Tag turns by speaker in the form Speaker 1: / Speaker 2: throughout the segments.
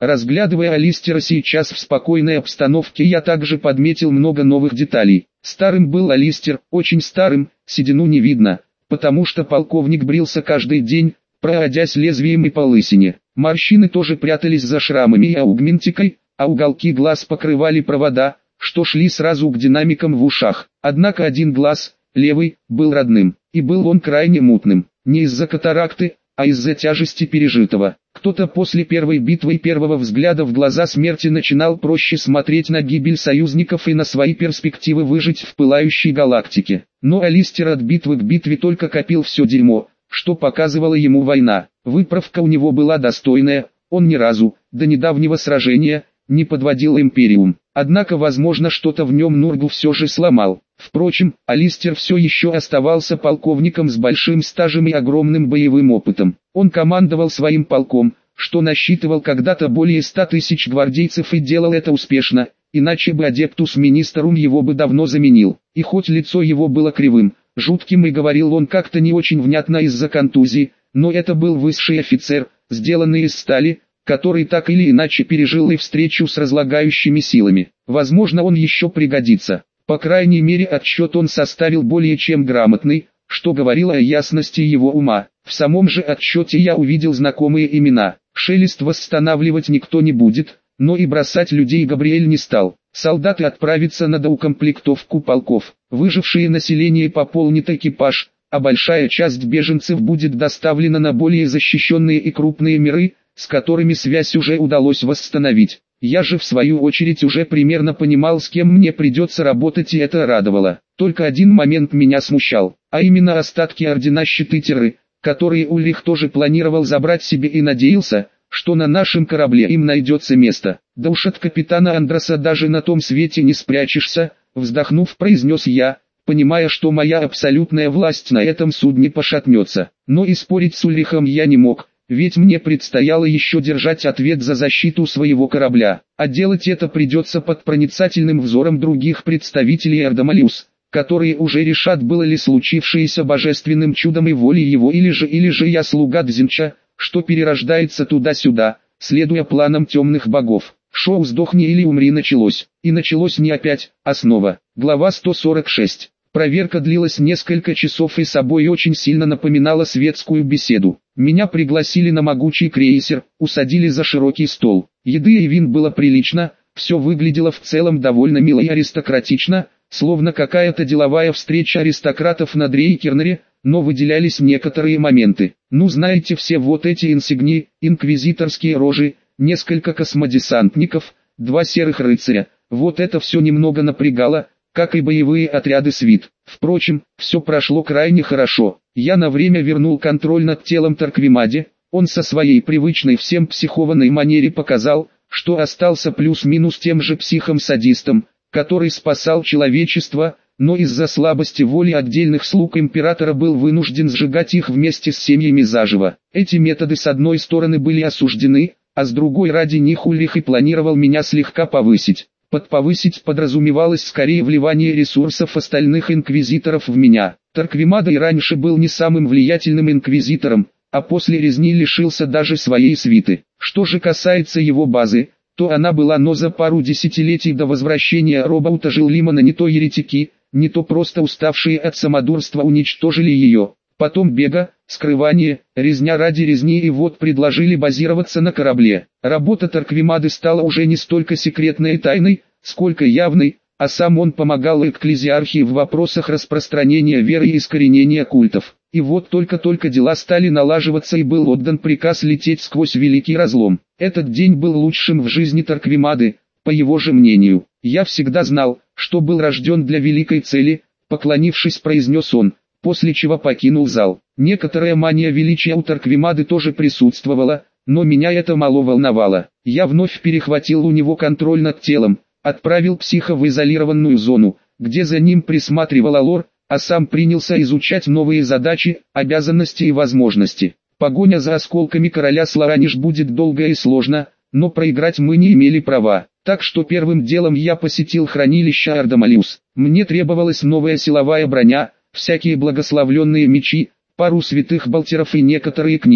Speaker 1: Разглядывая Алистера сейчас в спокойной обстановке, я также подметил много новых деталей. Старым был Алистер, очень старым, седину не видно, потому что полковник брился каждый день, проходясь лезвием и по лысине. Морщины тоже прятались за шрамами и аугментикой, а уголки глаз покрывали провода, что шли сразу к динамикам в ушах. Однако один глаз, левый, был родным, и был он крайне мутным, не из-за катаракты, а из-за тяжести пережитого. Кто-то после первой битвы и первого взгляда в глаза смерти начинал проще смотреть на гибель союзников и на свои перспективы выжить в пылающей галактике. Но Алистер от битвы к битве только копил все дерьмо, что показывала ему война. Выправка у него была достойная, он ни разу, до недавнего сражения, не подводил Империум. Однако возможно что-то в нем Нургу все же сломал. Впрочем, Алистер все еще оставался полковником с большим стажем и огромным боевым опытом. Он командовал своим полком, что насчитывал когда-то более 100 тысяч гвардейцев и делал это успешно, иначе бы Адептус Министерум его бы давно заменил. И хоть лицо его было кривым, жутким и говорил он как-то не очень внятно из-за контузии, но это был высший офицер, сделанный из стали, который так или иначе пережил и встречу с разлагающими силами. Возможно, он еще пригодится. По крайней мере, отчет он составил более чем грамотный, что говорило о ясности его ума. В самом же отчете я увидел знакомые имена. Шелест восстанавливать никто не будет, но и бросать людей Габриэль не стал. Солдаты отправятся на доукомплектовку полков. Выжившее население пополнит экипаж, а большая часть беженцев будет доставлена на более защищенные и крупные миры, с которыми связь уже удалось восстановить. Я же в свою очередь уже примерно понимал, с кем мне придется работать, и это радовало. Только один момент меня смущал, а именно остатки ордена Щиты-Терры, которые Ульрих тоже планировал забрать себе и надеялся, что на нашем корабле им найдется место. Да уж от капитана Андроса даже на том свете не спрячешься, вздохнув, произнес я, понимая, что моя абсолютная власть на этом судне пошатнется. Но и спорить с Ульрихом я не мог. Ведь мне предстояло еще держать ответ за защиту своего корабля, а делать это придется под проницательным взором других представителей Эрдомалиус, которые уже решат, было ли случившееся божественным чудом и волей его, или же я слуга Дзинча, что перерождается туда-сюда, следуя планам темных богов. Шоу «Сдохни или умри» началось, и началось не опять, а снова. Глава 146. Проверка длилась несколько часов и собой очень сильно напоминала светскую беседу. Меня пригласили на могучий крейсер, усадили за широкий стол. Еды и вин было прилично, все выглядело в целом довольно мило и аристократично, словно какая-то деловая встреча аристократов на Дрейкернере, но выделялись некоторые моменты. Ну знаете, все вот эти инсигнии, инквизиторские рожи, несколько космодесантников, 2 серых рыцаря, вот это все немного напрягало, как и боевые отряды свит. Впрочем, все прошло крайне хорошо. Я на время вернул контроль над телом Тарквимаде, он со своей привычной всем психованной манере показал, что остался плюс-минус тем же психом-садистом, который спасал человечество, но из-за слабости воли отдельных слуг императора был вынужден сжигать их вместе с семьями заживо. Эти методы с одной стороны были осуждены, а с другой ради них Ульрих и планировал меня слегка повысить. Под повысить подразумевалось скорее вливание ресурсов остальных инквизиторов в меня. Тарквимада и раньше был не самым влиятельным инквизитором, а после резни лишился даже своей свиты. Что же касается его базы, то она была, но за пару десятилетий до возвращения Робаута Жиллимана не то еретики, не то просто уставшие от самодурства уничтожили ее. Потом бега, скрывание, резня ради резни, и вот предложили базироваться на корабле. Работа Тарквимады стала уже не столько секретной и тайной, сколько явной, а сам он помогал экклезиархии в вопросах распространения веры и искоренения культов. И вот только-только дела стали налаживаться и был отдан приказ лететь сквозь Великий Разлом. Этот день был лучшим в жизни Тарквимады, по его же мнению. Я всегда знал, что был рожден для великой цели, поклонившись, произнес он, после чего покинул зал. Некоторая мания величия у Тарквимады тоже присутствовала, но меня это мало волновало. Я вновь перехватил у него контроль над телом, отправил психа в изолированную зону, где за ним присматривал Алор, а сам принялся изучать новые задачи, обязанности и возможности. Погоня за осколками короля Слараниш будет долго и сложно, но проиграть мы не имели права. Так что первым делом я посетил хранилище Ардамалиус. Мне требовалась новая силовая броня, всякие благословленные мечи, пару святых болтеров и некоторые книги,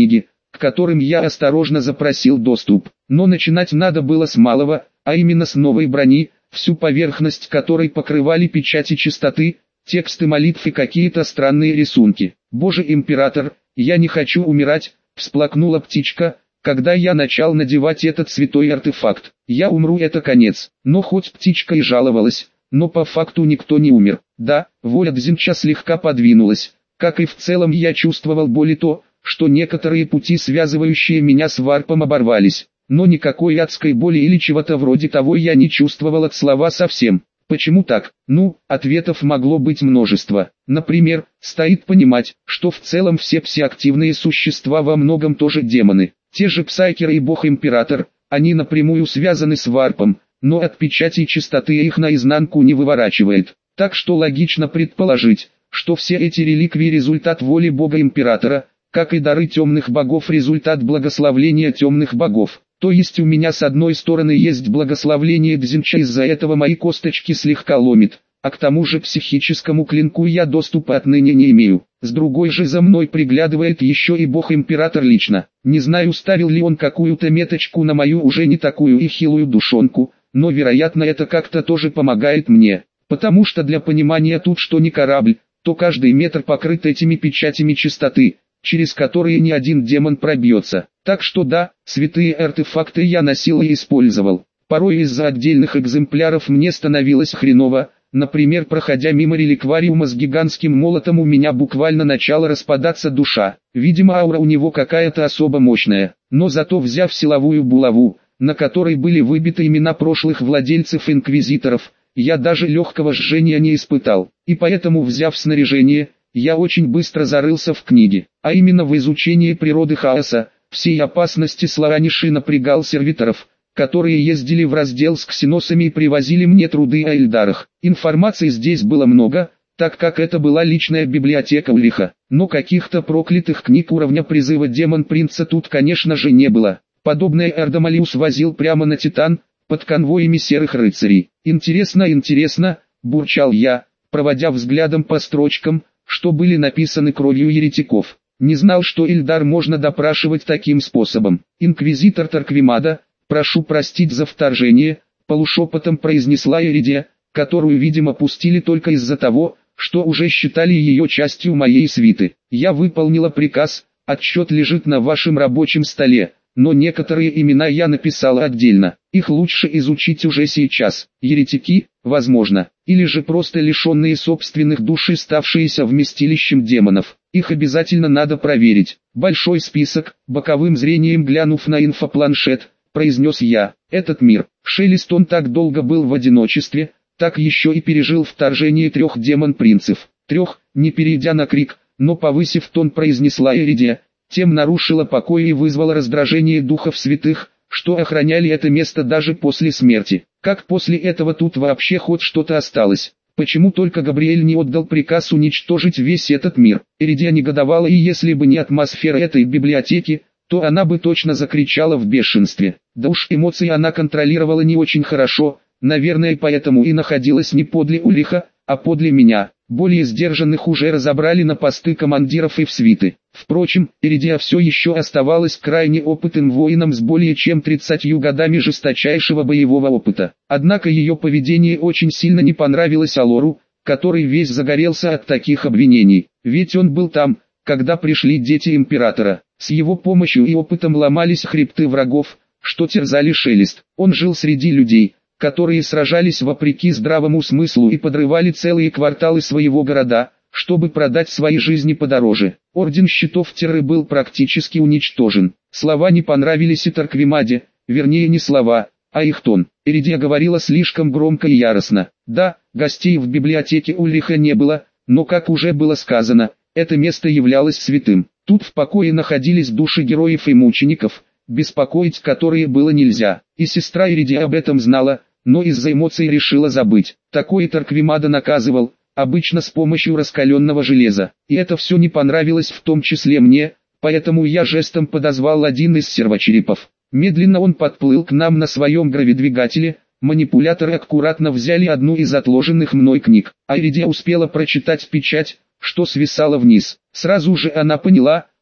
Speaker 1: к которым я осторожно запросил доступ. Но начинать надо было с малого, а именно с новой брони, всю поверхность которой покрывали печати чистоты, тексты молитв и какие-то странные рисунки. «Боже император, я не хочу умирать», — всплакнула птичка, когда я начал надевать этот святой артефакт. «Я умру, это конец». Но хоть птичка и жаловалась, но по факту никто не умер. Да, воля Дзинча слегка подвинулась. Как и в целом я чувствовал боль и то, что некоторые пути, связывающие меня с варпом, оборвались. Но никакой адской боли или чего-то вроде того я не чувствовал от слова совсем. Почему так? Ну, ответов могло быть множество. Например, стоит понимать, что в целом все псиактивные существа во многом тоже демоны. Те же Псайкеры и Бог-Император, они напрямую связаны с варпом, но от печати чистоты их наизнанку не выворачивает. Так что логично предположить, что все эти реликвии результат воли Бога-Императора, как и дары темных богов результат благословления темных богов. То есть у меня с одной стороны есть благословление Дзинча, из-за этого мои косточки слегка ломит, а к тому же психическому клинку я доступа отныне не имею. С другой же за мной приглядывает еще и Бог-Император лично. Не знаю, ставил ли он какую-то меточку на мою уже не такую и хилую душонку, но вероятно это как-то тоже помогает мне. Потому что для понимания тут что не корабль, то каждый метр покрыт этими печатями чистоты, через которые ни один демон пробьется. Так что да, святые артефакты я носил и использовал. Порой из-за отдельных экземпляров мне становилось хреново. Например, проходя мимо реликвариума с гигантским молотом, у меня буквально начала распадаться душа. Видимо, аура у него какая-то особо мощная. Но зато, взяв силовую булаву, на которой были выбиты имена прошлых владельцев инквизиторов, я даже легкого жжения не испытал. И поэтому, взяв снаряжение, я очень быстро зарылся в книги, а именно в изучении природы хаоса, всей опасности Слараниши напрягал сервиторов, которые ездили в раздел с ксеносами и привозили мне труды о Эльдарах. Информации здесь было много, так как это была личная библиотека Ульриха, но каких-то проклятых книг уровня призыва Демон-принца тут конечно же не было. Подобное Эрдомалиус возил прямо на Титан, под конвоями серых рыцарей. «Интересно», – бурчал я, проводя взглядом по строчкам, что были написаны кровью еретиков. Не знал, что Эльдар можно допрашивать таким способом. «Инквизитор Тарквимада, прошу простить за вторжение», – полушепотом произнесла Эридия, которую, видимо, пустили только из-за того, что уже считали ее частью моей свиты. «Я выполнила приказ, отчет лежит на вашем рабочем столе, но некоторые имена я написала отдельно. Их лучше изучить уже сейчас. Еретики, возможно, или же просто лишенные собственных душ и ставшиеся вместилищем демонов. Их обязательно надо проверить. Большой список», боковым зрением глянув на инфопланшет, произнес я. «Этот мир, Шелест, он так долго был в одиночестве, так еще и пережил вторжение 3 демон-принцев. 3, не перейдя на крик, но повысив тон, произнесла Эридия, тем нарушила покой и вызвала раздражение духов святых, что охраняли это место даже после смерти. Как после этого тут вообще хоть что-то осталось? Почему только Габриэль не отдал приказ уничтожить весь этот мир?» Эридия негодовала, и если бы не атмосфера этой библиотеки, то она бы точно закричала в бешенстве. Да уж, эмоции она контролировала не очень хорошо, наверное, поэтому и находилась не подле Ульриха, а подле меня. Более сдержанных уже разобрали на посты командиров и в свиты. Впрочем, Эридия все еще оставалась крайне опытным воином с более чем 30 годами жесточайшего боевого опыта. Однако ее поведение очень сильно не понравилось Алору, который весь загорелся от таких обвинений. Ведь он был там, когда пришли дети Императора. С его помощью и опытом ломались хребты врагов, что терзали Шелест. Он жил среди людей, которые сражались вопреки здравому смыслу и подрывали целые кварталы своего города, чтобы продать свои жизни подороже. Орден Щитов Терры был практически уничтожен. Слова не понравились и Тарквимаде, вернее не слова, а их тон. Эридия говорила слишком громко и яростно. Да, гостей в библиотеке Ульриха не было, но, как уже было сказано, это место являлось святым. Тут в покое находились души героев и мучеников, беспокоить которые было нельзя. И сестра Эридия об этом знала, но из-за эмоций решила забыть. Такое Тарквимада наказывал, обычно с помощью раскаленного железа. И это все не понравилось в том числе мне, поэтому я жестом подозвал один из сервочерепов. Медленно он подплыл к нам на своем гравидвигателе, манипуляторы аккуратно взяли одну из отложенных мной книг. А Эридия успела прочитать печать, что свисала вниз. Сразу же она поняла,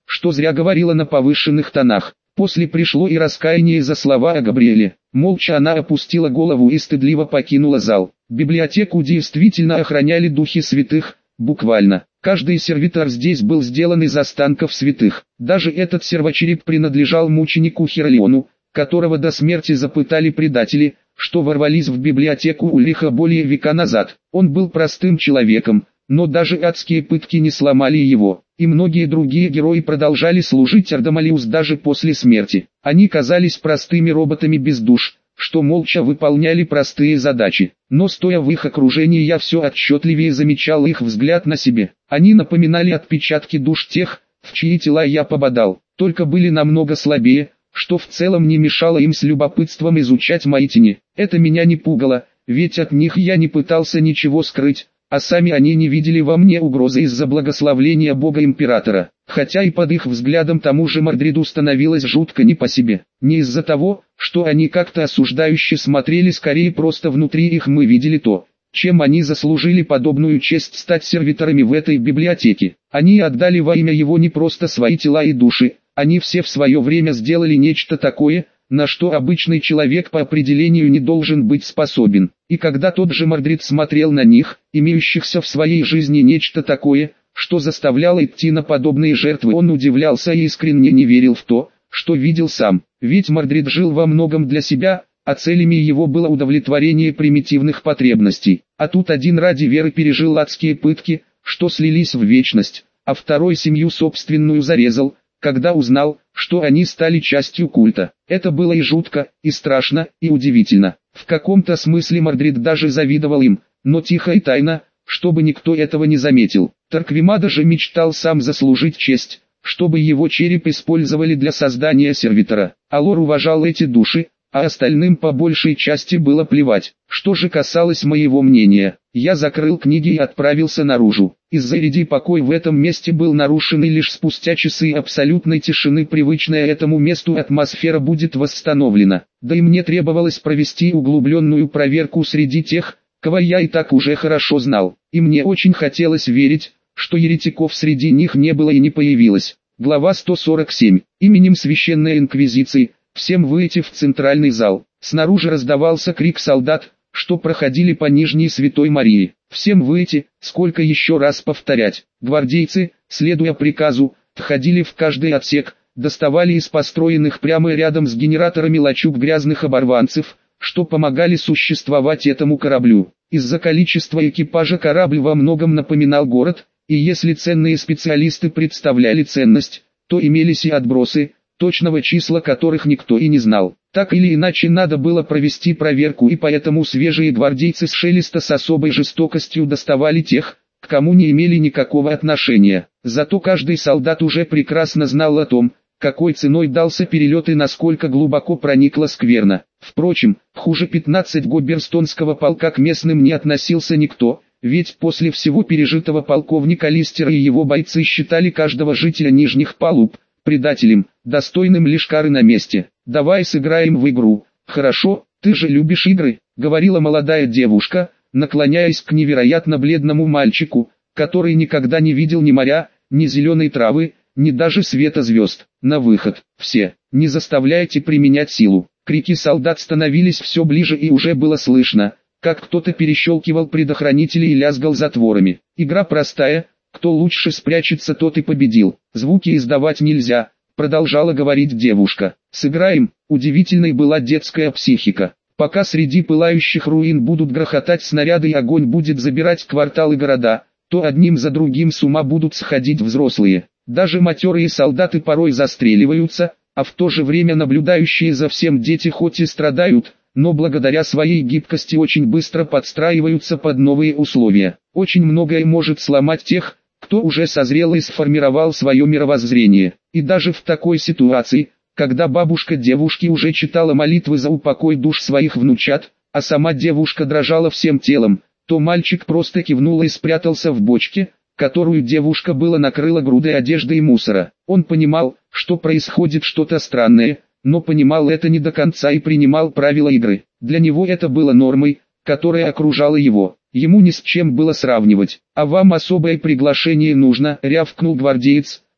Speaker 1: что зря говорила на повышенных тонах. После пришло и раскаяние за слова о Габриэле. Молча она опустила голову и стыдливо покинула зал. Библиотеку действительно охраняли духи святых, буквально. Каждый сервитор здесь был сделан из останков святых. Даже этот сервочереп принадлежал мученику Херлиону, которого до смерти запытали предатели, что ворвались в библиотеку Ульриха более века назад. Он был простым человеком, но даже адские пытки не сломали его, и многие другие герои продолжали служить Ардамалиус даже после смерти. Они казались простыми роботами без душ, что молча выполняли простые задачи. Но стоя в их окружении, я все отчетливее замечал их взгляд на себе. Они напоминали отпечатки душ тех, в чьи тела я попадал, только были намного слабее, что в целом не мешало им с любопытством изучать мои тени. Это меня не пугало, ведь от них я не пытался ничего скрыть, а сами они не видели во мне угрозы из-за благословления Бога-Императора. Хотя и под их взглядом тому же Мордриду становилось жутко не по себе. Не из-за того, что они как-то осуждающе смотрели, скорее просто внутри их мы видели то, чем они заслужили подобную честь стать сервиторами в этой библиотеке. Они отдали во имя его не просто свои тела и души, они все в свое время сделали нечто такое, на что обычный человек по определению не должен быть способен. И когда тот же Мордрид смотрел на них, имеющихся в своей жизни нечто такое, что заставляло идти на подобные жертвы, он удивлялся и искренне не верил в то, что видел сам. Ведь Мордрид жил во многом для себя, а целями его было удовлетворение примитивных потребностей. А тут один ради веры пережил адские пытки, что слились в вечность, а второй семью собственную зарезал, когда узнал, что они стали частью культа. Это было и жутко, и страшно, и удивительно. В каком-то смысле Мордрид даже завидовал им, но тихо и тайно, чтобы никто этого не заметил. Тарквимада же мечтал сам заслужить честь, чтобы его череп использовали для создания сервитора. Алор уважал эти души, а остальным по большей части было плевать. Что же касалось моего мнения, я закрыл книги и отправился наружу. Из-за реди покой в этом месте был нарушен, и лишь спустя часы абсолютной тишины привычная этому месту атмосфера будет восстановлена. Да и мне требовалось провести углубленную проверку среди тех, кого я и так уже хорошо знал. И мне очень хотелось верить, что еретиков среди них не было и не появилось. Глава 147. Именем Священной Инквизиции. Всем выйти в центральный зал. Снаружи раздавался крик солдат, что проходили по Нижней Святой Марии. Всем выйти, сколько еще раз повторять. Гвардейцы, следуя приказу, входили в каждый отсек, доставали из построенных прямо рядом с генераторами лачуг грязных оборванцев, что помогали существовать этому кораблю. Из-за количества экипажа корабль во многом напоминал город, и если ценные специалисты представляли ценность, то имелись и отбросы, точного числа которых никто и не знал. Так или иначе надо было провести проверку, и поэтому свежие гвардейцы с шелеста с особой жестокостью доставали тех, к кому не имели никакого отношения. Зато каждый солдат уже прекрасно знал о том, какой ценой дался перелет и насколько глубоко проникла скверна. Впрочем, хуже 15 гоберстонского полка к местным не относился никто, ведь после всего пережитого полковник Алистер и его бойцы считали каждого жителя нижних палуб предателем, достойным лишь кары на месте. «Давай сыграем в игру, хорошо, ты же любишь игры», — говорила молодая девушка, наклоняясь к невероятно бледному мальчику, который никогда не видел ни моря, ни зеленой травы, ни даже света звезд. «На выход, все, не заставляйте применять силу». Крики солдат становились все ближе, и уже было слышно, как кто-то перещелкивал предохранители и лязгал затворами. Игра простая, кто лучше спрячется, тот и победил. Звуки издавать нельзя, продолжала говорить девушка. Сыграем. Удивительной была детская психика. Пока среди пылающих руин будут грохотать снаряды и огонь будет забирать кварталы и города, то одним за другим с ума будут сходить взрослые. Даже матерые солдаты порой застреливаются, а в то же время наблюдающие за всем дети хоть и страдают, но благодаря своей гибкости очень быстро подстраиваются под новые условия. Очень многое может сломать тех, кто уже созрел и сформировал свое мировоззрение. И даже в такой ситуации, когда бабушка девушки уже читала молитвы за упокой душ своих внучат, а сама девушка дрожала всем телом, то мальчик просто кивнул и спрятался в бочке, которую девушка была накрыла грудой одежды и мусора. Он понимал, что происходит что-то странное, но понимал это не до конца и принимал правила игры. Для него это было нормой, которая окружала его. Ему ни с чем было сравнивать. «А вам особое приглашение нужно», — рявкнул гвардеец,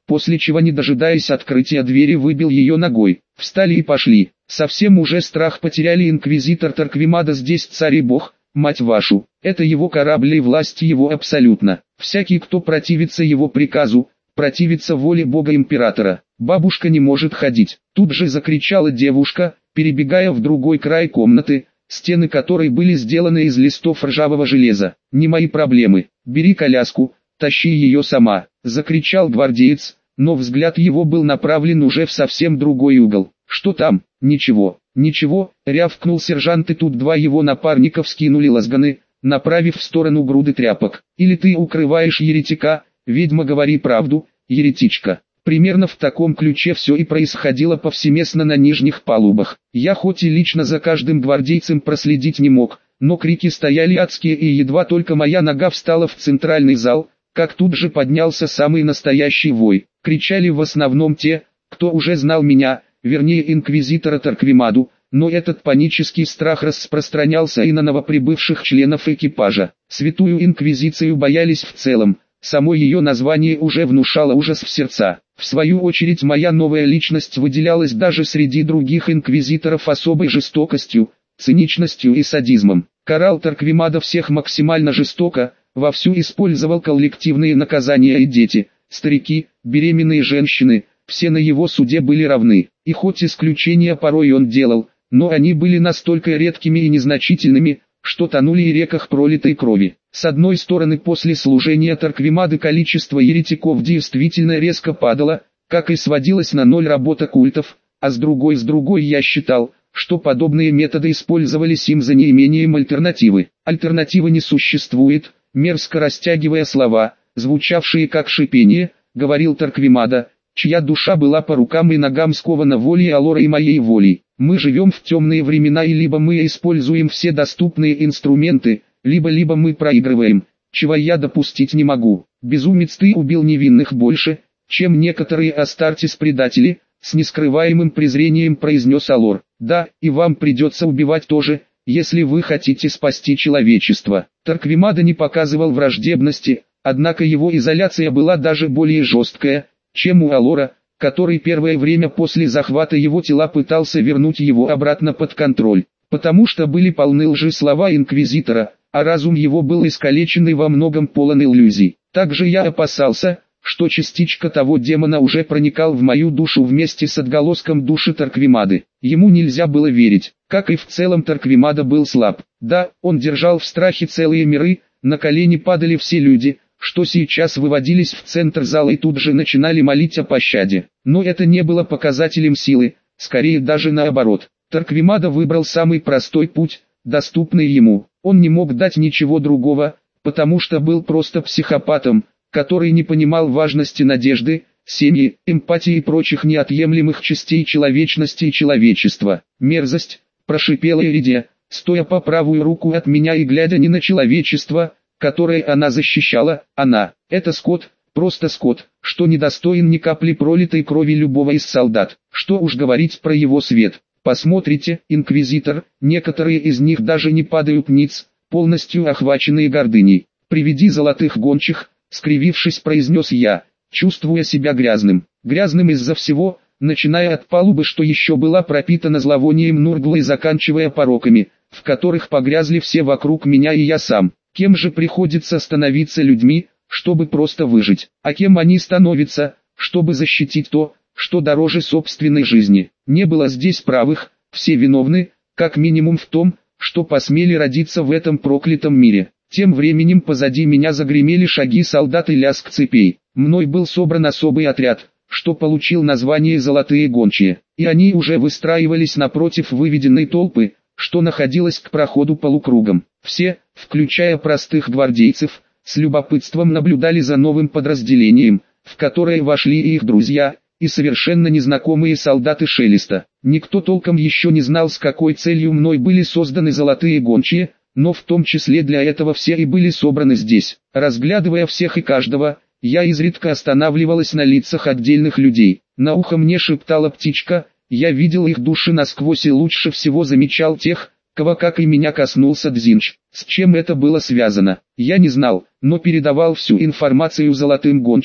Speaker 1: после чего, не дожидаясь открытия двери, выбил ее ногой. Встали и пошли. Совсем уже страх потеряли. Инквизитор Торквемада здесь царь и бог, мать вашу. Это его корабль и власть его абсолютно. Всякий, кто противится его приказу, противится воле бога императора. Бабушка не может ходить. Тут же закричала девушка, перебегая в другой край комнаты, стены которой были сделаны из листов ржавого железа. «Не мои проблемы. Бери коляску, тащи ее сама», — закричал гвардеец, но взгляд его был направлен уже в совсем другой угол. «Что там?» «Ничего, ничего», — рявкнул сержант, и тут два его напарника вскинули лазганы, направив в сторону груды тряпок. «Или ты укрываешь еретика, ведьма, говори правду, еретичка». Примерно в таком ключе все и происходило повсеместно на нижних палубах. Я хоть и лично за каждым гвардейцем проследить не мог, но крики стояли адские, и едва только моя нога встала в центральный зал, как тут же поднялся самый настоящий вой. Кричали в основном те, кто уже знал меня, вернее инквизитора Торквемаду, но этот панический страх распространялся и на новоприбывших членов экипажа. Святую инквизицию боялись в целом, само ее название уже внушало ужас в сердца. В свою очередь моя новая личность выделялась даже среди других инквизиторов особой жестокостью, циничностью и садизмом. Карал Торквемада всех максимально жестоко, вовсю использовал коллективные наказания, и дети, старики, беременные женщины, все на его суде были равны. И хоть исключения порой он делал, но они были настолько редкими и незначительными, что тонули в реках пролитой крови. С одной стороны, после служения Торквемады количество еретиков действительно резко падало, как и сводилось на ноль работа культов, а с другой я считал, что подобные методы использовались им за неимением альтернативы. Альтернативы не существует, мерзко растягивая слова, звучавшие как шипение, говорил Торквемада, чья душа была по рукам и ногам скована волей Алора и моей волей. Мы живем в темные времена, и либо мы используем все доступные инструменты, либо мы проигрываем, чего я допустить не могу. Безумец, ты убил невинных больше, чем некоторые Астартес-предатели, с нескрываемым презрением произнес Алор. Да, и вам придется убивать тоже, если вы хотите спасти человечество. Торквемада не показывал враждебности, однако его изоляция была даже более жесткая, чем у Алора, который первое время после захвата его тела пытался вернуть его обратно под контроль, потому что были полны лжи слова инквизитора, а разум его был искалечен и во многом полон иллюзий. Также я опасался, что частичка того демона уже проникал в мою душу вместе с отголоском души Торквемады. Ему нельзя было верить, как и в целом Торквемада был слаб. Да, он держал в страхе целые миры, на колени падали все люди, что сейчас выводились в центр зала и тут же начинали молить о пощаде. Но это не было показателем силы, скорее даже наоборот. Торквемада выбрал самый простой путь, доступный ему. Он не мог дать ничего другого, потому что был просто психопатом, который не понимал важности надежды, семьи, эмпатии и прочих неотъемлемых частей человечности и человечества. «Мерзость», – прошипела Эридия, стоя по правую руку от меня и глядя не на человечество, которое она защищала, это скот, просто скот, что недостоин ни капли пролитой крови любого из солдат. Что уж говорить про его свет. Посмотрите, инквизитор, некоторые из них даже не падают ниц, полностью охваченные гордыней. «Приведи золотых гончих», скривившись, произнес я, чувствуя себя грязным. Грязным из-за всего, начиная от палубы, что еще была пропитана зловонием Нургла, и заканчивая пороками, в которых погрязли все вокруг меня и я сам. Кем же приходится становиться людьми, чтобы просто выжить? А кем они становятся, чтобы защитить то, что дороже собственной жизни? Не было здесь правых, все виновны, как минимум в том, что посмели родиться в этом проклятом мире. Тем временем позади меня загремели шаги солдат и лязг цепей. Мной был собран особый отряд, что получил название «Золотые гончие», и они уже выстраивались напротив выведенной толпы, что находилась к проходу полукругом. Все, включая простых гвардейцев, с любопытством наблюдали за новым подразделением, в которое вошли и их друзья, и совершенно незнакомые солдаты Шелеста. Никто толком еще не знал, с какой целью мной были созданы золотые гончие, но в том числе для этого все и были собраны здесь. Разглядывая всех и каждого, я изредка останавливалась на лицах отдельных людей. На ухо мне шептала птичка, я видел их души насквозь и лучше всего замечал тех, кого, как и меня, коснулся Дзинч. С чем это было связано, я не знал, но передавал всю информацию золотым гончим,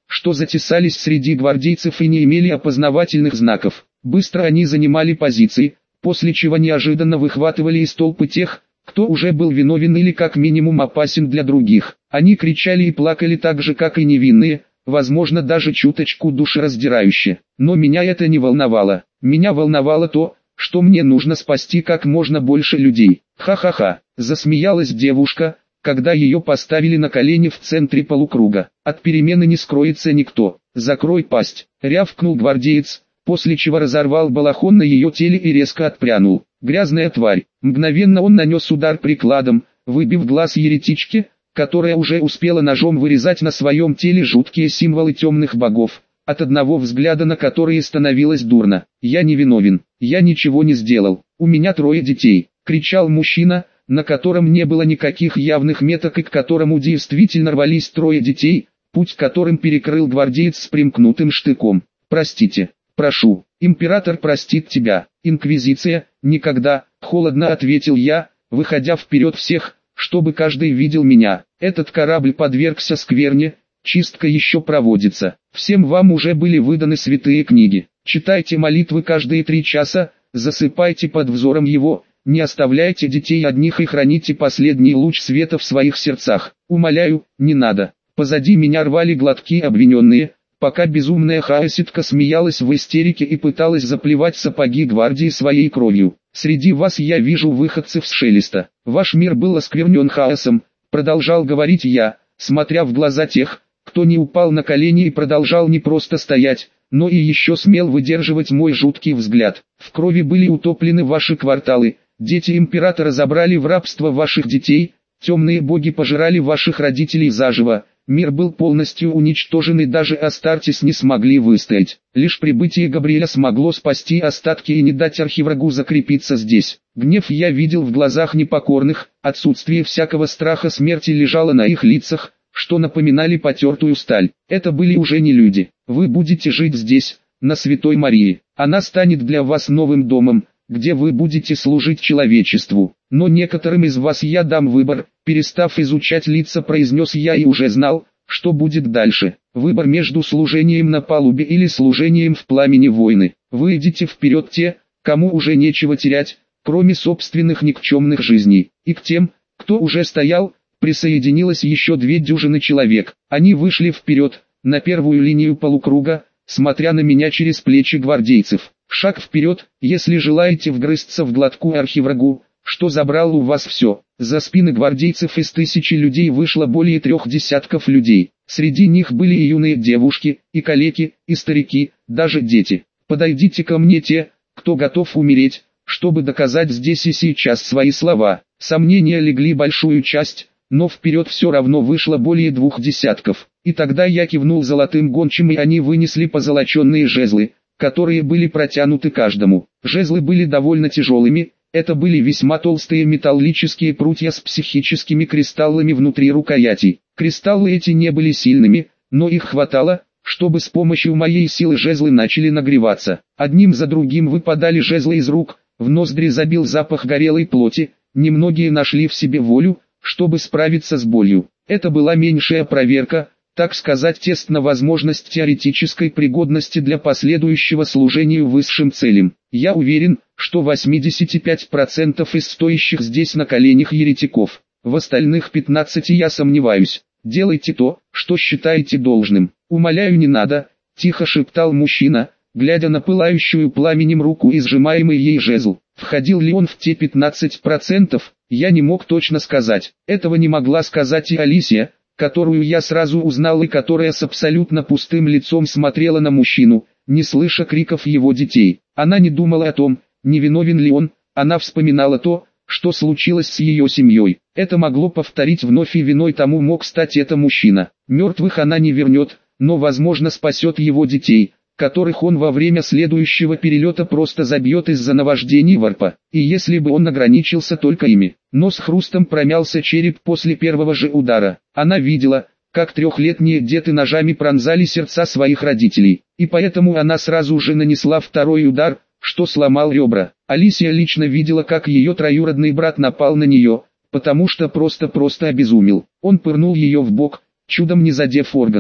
Speaker 1: что затесались среди гвардейцев и не имели опознавательных знаков. Быстро они занимали позиции, после чего неожиданно выхватывали из толпы тех, кто уже был виновен или как минимум опасен для других. Они кричали и плакали так же, как и невинные, возможно даже чуточку душераздирающе. Но меня это не волновало. Меня волновало то, что мне нужно спасти как можно больше людей. Ха-ха-ха, засмеялась девушка, когда ее поставили на колени в центре полукруга. От перемены не скроется никто. Закрой пасть, рявкнул гвардеец, после чего разорвал балахон на ее теле и резко отпрянул. Грязная тварь. Мгновенно он нанес удар прикладом, выбив глаз еретичке, которая уже успела ножом вырезать на своем теле жуткие символы темных богов, от одного взгляда на которые становилось дурно. «Я не виновен, я ничего не сделал, у меня 3 детей», — кричал мужчина, на котором не было никаких явных меток и к которому действительно рвались 3 детей, путь которым перекрыл гвардеец с примкнутым штыком. «Простите, прошу, император простит тебя». «Инквизиция, никогда», — холодно ответил я, выходя вперед всех, чтобы каждый видел меня. «Этот корабль подвергся скверне, чистка еще проводится. Всем вам уже были выданы святые книги. Читайте молитвы каждые 3 часа, засыпайте под взором его, не оставляйте детей одних и храните последний луч света в своих сердцах. Умоляю, не надо». Позади меня рвали глотки обвиненные, пока безумная хаоситка смеялась в истерике и пыталась заплевать сапоги гвардии своей кровью. «Среди вас я вижу выходцев с Шелеста. Ваш мир был осквернен хаосом», — продолжал говорить я, смотря в глаза тех, кто не упал на колени и продолжал не просто стоять, но и еще смел выдерживать мой жуткий взгляд. «В крови были утоплены ваши кварталы, дети императора забрали в рабство ваших детей, темные боги пожирали ваших родителей заживо. Мир был полностью уничтожен и даже Астартес не смогли выстоять. Лишь прибытие Габриэля смогло спасти остатки и не дать архиврагу закрепиться здесь». Гнев я видел в глазах непокорных, отсутствие всякого страха смерти лежало на их лицах, что напоминали потертую сталь. Это были уже не люди. «Вы будете жить здесь, на Святой Марии. Она станет для вас новым домом, где вы будете служить человечеству. Но некоторым из вас я дам выбор», перестав изучать лица, произнес я и уже знал, что будет дальше. «Выбор между служением на палубе или служением в пламени войны. Выйдите вперед те, кому уже нечего терять, кроме собственных никчемных жизней». И к тем, кто уже стоял, присоединилось еще 2 дюжины человек. Они вышли вперед, на первую линию полукруга, смотря на меня через плечи гвардейцев. «Шаг вперед, если желаете вгрызться в глотку архиврагу, что забрал у вас все». За спины гвардейцев из 1000 людей вышло более 3 десятков людей. Среди них были и юные девушки, и калеки, и старики, даже дети. «Подойдите ко мне те, кто готов умереть, чтобы доказать здесь и сейчас свои слова». Сомнения легли большую часть, но вперед все равно вышло более 2 десятков. И тогда я кивнул золотым гончим, и они вынесли позолоченные жезлы, которые были протянуты каждому. Жезлы были довольно тяжелыми, это были весьма толстые металлические прутья с психическими кристаллами внутри рукоятей. Кристаллы эти не были сильными, но их хватало, чтобы с помощью моей силы жезлы начали нагреваться. Одним за другим выпадали жезлы из рук, в ноздри забил запах горелой плоти, немногие нашли в себе волю, чтобы справиться с болью. Это была меньшая проверка, так сказать, тест на возможность теоретической пригодности для последующего служения высшим целям. Я уверен, что 85% из стоящих здесь на коленях еретиков. В остальных 15 я сомневаюсь. «Делайте то, что считаете должным. Умоляю, не надо», — тихо шептал мужчина, глядя на пылающую пламенем руку и сжимаемый ей жезл. Входил ли он в те 15%, я не мог точно сказать. Этого не могла сказать и Алисия, которую я сразу узнал и которая с абсолютно пустым лицом смотрела на мужчину, не слыша криков его детей. Она не думала о том, невиновен ли он, она вспоминала то, что случилось с ее семьей. Это могло повторить вновь, и виной тому мог стать это мужчина. Мертвых она не вернет, но возможно спасет его детей, которых он во время следующего перелета просто забьет из-за наваждений варпа. И если бы он ограничился только ими. Но с хрустом промялся череп после первого же удара. Она видела, как 3-летние дети ножами пронзали сердца своих родителей. И поэтому она сразу же нанесла второй удар, что сломал ребра. Алисия лично видела, как ее троюродный брат напал на нее, потому что просто обезумел. Он пырнул ее в бок, чудом не задев органов.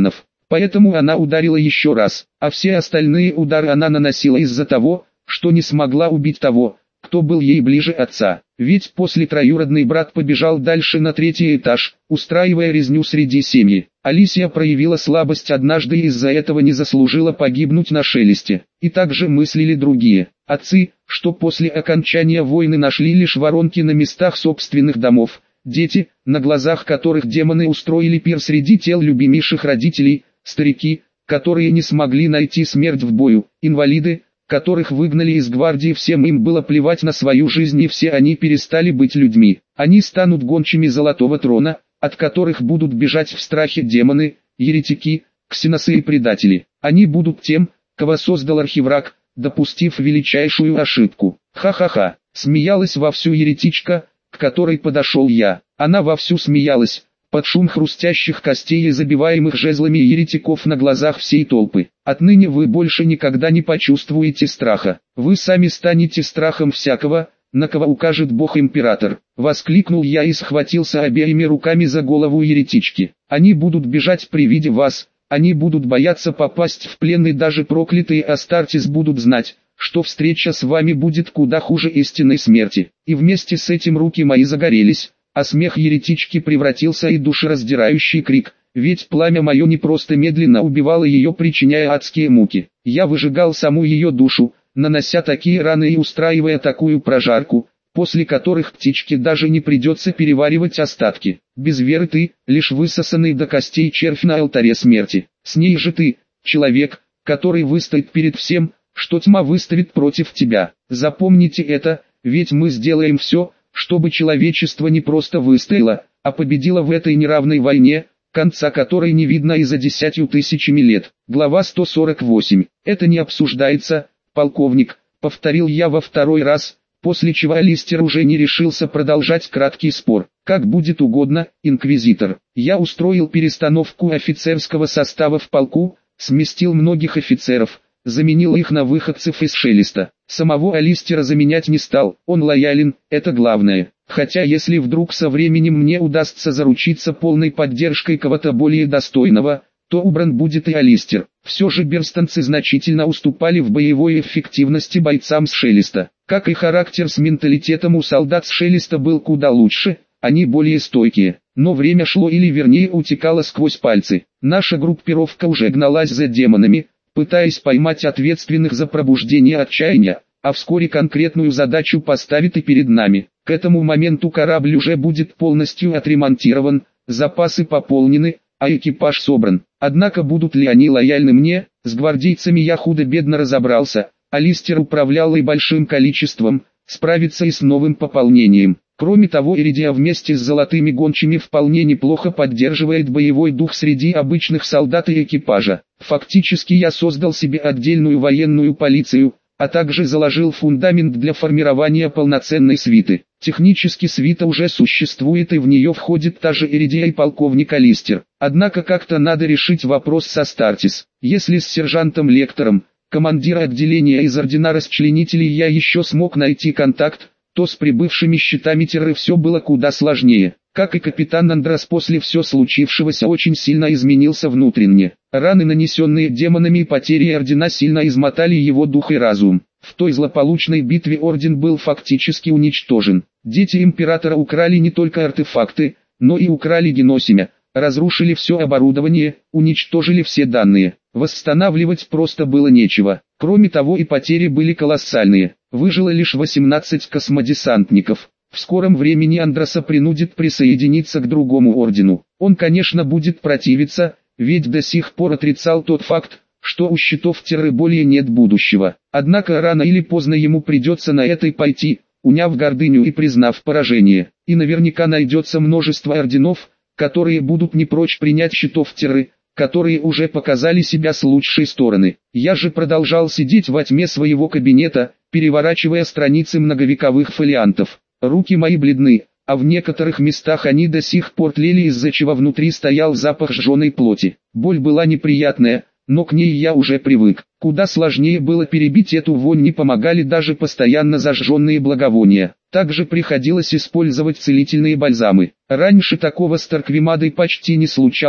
Speaker 1: Поэтому она ударила еще раз, а все остальные удары она наносила из-за того, что не смогла убить того, кто был ей ближе отца. Ведь после троюродный брат побежал дальше на 3-й этаж, устраивая резню среди семьи. Алисия проявила слабость однажды и из-за этого не заслужила погибнуть на шелесте. И также мыслили другие отцы, что после окончания войны нашли лишь воронки на местах собственных домов. Дети, на глазах которых демоны устроили пир среди тел любимейших родителей, старики, которые не смогли найти смерть в бою, инвалиды, которых выгнали из гвардии, всем им было плевать на свою жизнь и все они перестали быть людьми. Они станут гончими Золотого Трона, от которых будут бежать в страхе демоны, еретики, ксеносы и предатели. Они будут тем, кого создал архивраг, допустив величайшую ошибку. Ха-ха-ха, смеялась вовсю еретичка, к которой подошел я. Она вовсю смеялась, под шум хрустящих костей и забиваемых жезлами еретиков на глазах всей толпы. Отныне вы больше никогда не почувствуете страха. Вы сами станете страхом всякого, на кого укажет Бог-император. Воскликнул я и схватился обеими руками за голову еретички. Они будут бежать при виде вас, они будут бояться попасть в плен, и даже проклятые Астартес будут знать, что встреча с вами будет куда хуже истинной смерти. И вместе с этим руки мои загорелись, а смех еретички превратился и душераздирающий крик, ведь пламя мое не просто медленно убивало ее, причиняя адские муки. Я выжигал саму ее душу, нанося такие раны и устраивая такую прожарку, после которых птичке даже не придется переваривать остатки. Без веры ты, лишь высосанный до костей червь на алтаре смерти. С ней же ты, человек, который выстоит перед всем, что тьма выставит против тебя. Запомните это, ведь мы сделаем все, чтобы человечество не просто выстояло, а победило в этой неравной войне, конца которой не видно и за 10 тысячами лет. Глава 148. Это не обсуждается, полковник, повторил я во второй раз, после чего Алистер уже не решился продолжать краткий спор. Как будет угодно, инквизитор. Я устроил перестановку офицерского состава в полку, сместил многих офицеров, заменил их на выходцев из Шелеста. Самого Алистера заменять не стал, он лоялен, это главное. Хотя если вдруг со временем мне удастся заручиться полной поддержкой кого-то более достойного, то убран будет и Алистер. Все же берстанцы значительно уступали в боевой эффективности бойцам с Шелеста. Как и характер с менталитетом у солдат с Шелеста был куда лучше, они более стойкие. Но время шло, или вернее утекало сквозь пальцы. Наша группировка уже гналась за демонами, пытаясь поймать ответственных за пробуждение отчаяния, а вскоре конкретную задачу поставит и перед нами. К этому моменту корабль уже будет полностью отремонтирован, запасы пополнены, а экипаж собран. Однако будут ли они лояльны мне? С гвардейцами я худо-бедно разобрался, Алистер управлял и большим количеством, справится и с новым пополнением. Кроме того, Иридия вместе с золотыми гончими вполне неплохо поддерживает боевой дух среди обычных солдат и экипажа. Фактически я создал себе отдельную военную полицию, а также заложил фундамент для формирования полноценной свиты. Технически свита уже существует, и в нее входит та же Иридия и полковник Алистер. Однако как-то надо решить вопрос с Астартес. Если с сержантом Лектором, командира отделения из ордена расчленителей, я еще смог найти контакт, то с прибывшими щитами Терры все было куда сложнее. Как и капитан Андрос, после все случившегося очень сильно изменился внутренне. Раны, нанесенные демонами, и потери ордена сильно измотали его дух и разум. В той злополучной битве орден был фактически уничтожен. Дети императора украли не только артефакты, но и украли геносемя, разрушили все оборудование, уничтожили все данные. Восстанавливать просто было нечего. Кроме того, и потери были колоссальные. Выжило лишь 18 космодесантников. В скором времени Андроса принудит присоединиться к другому ордену. Он, конечно, будет противиться, ведь до сих пор отрицал тот факт, что у щитов Терры более нет будущего. Однако рано или поздно ему придется на это и пойти, уняв гордыню и признав поражение. И наверняка найдется множество орденов, которые будут не прочь принять щитов Терры, которые уже показали себя с лучшей стороны. Я же продолжал сидеть во тьме своего кабинета, переворачивая страницы многовековых фолиантов. Руки мои бледны, а в некоторых местах они до сих пор тлели, из-за чего внутри стоял запах сжженной плоти. Боль была неприятная, но к ней я уже привык. Куда сложнее было перебить эту вонь, не помогали даже постоянно зажженные благовония. Также приходилось использовать целительные бальзамы. Раньше такого с Тарквимадой почти не случалось,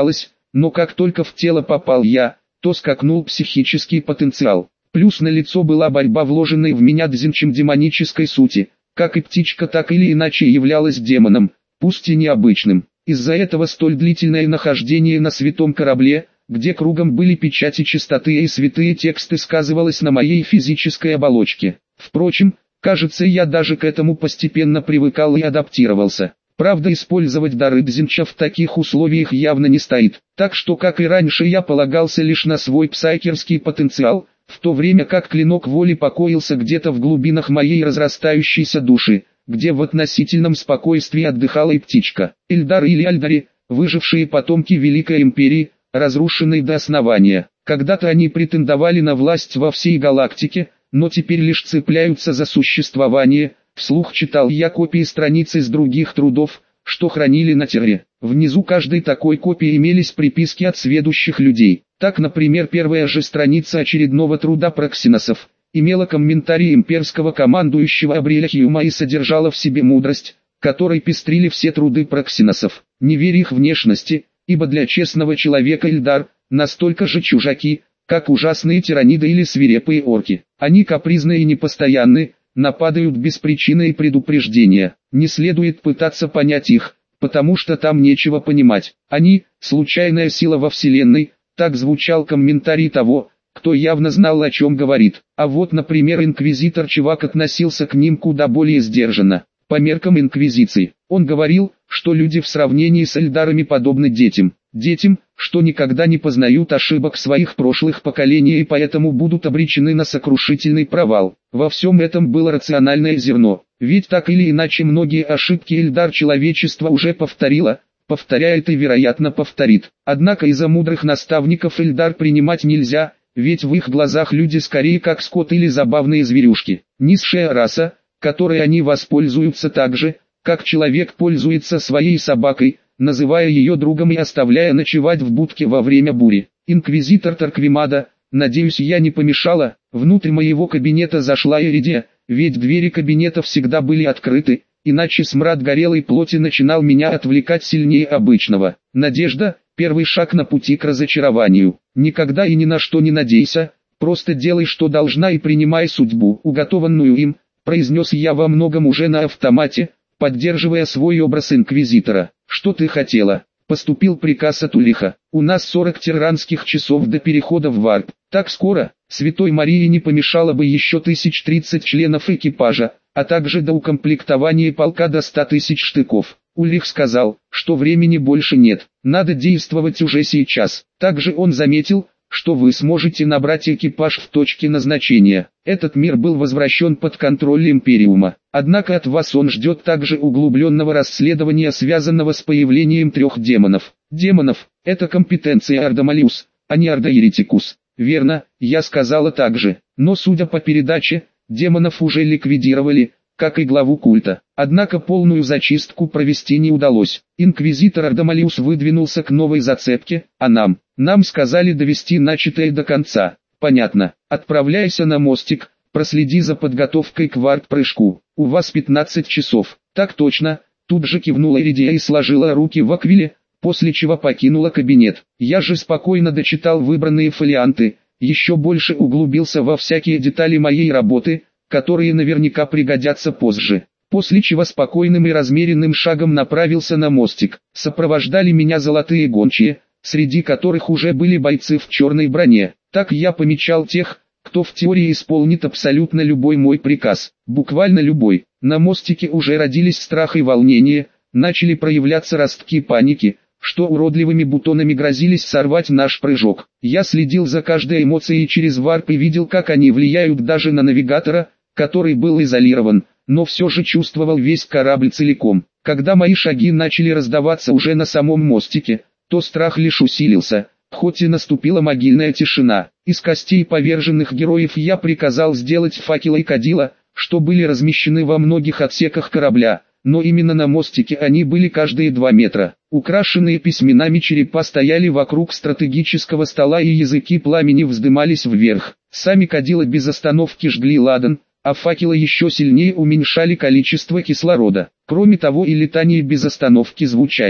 Speaker 1: но как только в тело попал я, то скакнул психический потенциал. Плюс на лицо была борьба вложенной в меня дзинчем демонической сути, как и птичка так или иначе являлась демоном, пусть и необычным. Из-за этого столь длительное нахождение на святом корабле, где кругом были печати чистоты и святые тексты, сказывалось на моей физической оболочке. Впрочем, кажется, я даже к этому постепенно привыкал и адаптировался. Правда, использовать дары дзинча в таких условиях явно не стоит, так что, как и раньше, я полагался лишь на свой псайкерский потенциал, в то время как клинок воли покоился где-то в глубинах моей разрастающейся души, где в относительном спокойствии отдыхала и птичка. Эльдары или Альдари, выжившие потомки Великой Империи, разрушенной до основания. Когда-то они претендовали на власть во всей галактике, но теперь лишь цепляются за существование. Вслух читал я копии страниц из других трудов, что хранили на Терре. Внизу каждой такой копии имелись приписки от сведущих людей. Так, например, первая же страница очередного труда Проксиносов имела комментарий имперского командующего Абриэля Хьюма и содержала в себе мудрость, которой пестрили все труды Проксиносов. Не верь их внешности, ибо для честного человека Эльдар настолько же чужаки, как ужасные тираниды или свирепые орки. Они капризны и непостоянны, нападают без причины и предупреждения. Не следует пытаться понять их, потому что там нечего понимать. Они – случайная сила во Вселенной, так звучал комментарий того, кто явно знал, о чем говорит. А вот, например, инквизитор Чувак относился к ним куда более сдержанно. По меркам инквизиции, он говорил, что люди в сравнении с эльдарами подобны детям. Детям, что никогда не познают ошибок своих прошлых поколений и поэтому будут обречены на сокрушительный провал. Во всем этом было рациональное зерно, ведь так или иначе многие ошибки эльдар человечество уже повторило, повторяет и вероятно повторит. Однако из-за мудрых наставников эльдар принимать нельзя, ведь в их глазах люди скорее как скот или забавные зверюшки. Низшая раса, которой они воспользуются так же, как человек пользуется своей собакой, называя ее другом и оставляя ночевать в будке во время бури. Инквизитор Тарквимада, надеюсь, я не помешала, внутрь моего кабинета зашла Эридия, ведь двери кабинета всегда были открыты, иначе смрад горелой плоти начинал меня отвлекать сильнее обычного. Надежда – первый шаг на пути к разочарованию. Никогда и ни на что не надейся, просто делай, что должна, и принимай судьбу, уготованную им, произнес я во многом уже на автомате, поддерживая свой образ инквизитора. Что ты хотела? Поступил приказ от Улиха. У нас 40 тиранских часов до перехода в варп. Так скоро? Святой Марии не помешало бы еще 1030 членов экипажа, а также до укомплектования полка до 100 тысяч штыков. Улих сказал, что времени больше нет, надо действовать уже сейчас. Также он заметил, что вы сможете набрать экипаж в точке назначения. Этот мир был возвращен под контроль Империума. Однако от вас он ждет также углубленного расследования, связанного с появлением 3 демонов. Демонов – это компетенция Ардамалиус, а не Ардаеретикус. Верно, я сказала так же. Но судя по передаче, демонов уже ликвидировали, как и главу культа. Однако полную зачистку провести не удалось. Инквизитор Ардамалиус выдвинулся к новой зацепке, а нам сказали довести начатое до конца. Понятно. Отправляйся на мостик, проследи за подготовкой к варп-прыжку. У вас 15 часов. Так точно. Тут же кивнула Эридия и сложила руки в аквиле, после чего покинула кабинет. Я же спокойно дочитал выбранные фолианты, еще больше углубился во всякие детали моей работы, которые наверняка пригодятся позже. После чего спокойным и размеренным шагом направился на мостик. Сопровождали меня золотые гончие, среди которых уже были бойцы в черной броне. Так я помечал тех, кто в теории исполнит абсолютно любой мой приказ. Буквально любой. На мостике уже родились страх и волнение, начали проявляться ростки паники, что уродливыми бутонами грозились сорвать наш прыжок. Я следил за каждой эмоцией через варп и видел, как они влияют даже на навигатора, который был изолирован, но все же чувствовал весь корабль целиком. Когда мои шаги начали раздаваться уже на самом мостике, то страх лишь усилился, хоть и наступила могильная тишина. Из костей поверженных героев я приказал сделать факелы и кадила, что были размещены во многих отсеках корабля, но именно на мостике они были каждые 2 метра. Украшенные письменами черепа стояли вокруг стратегического стола и языки пламени вздымались вверх. Сами кадила без остановки жгли ладан, а факелы еще сильнее уменьшали количество кислорода. Кроме того, и летания без остановки звучали.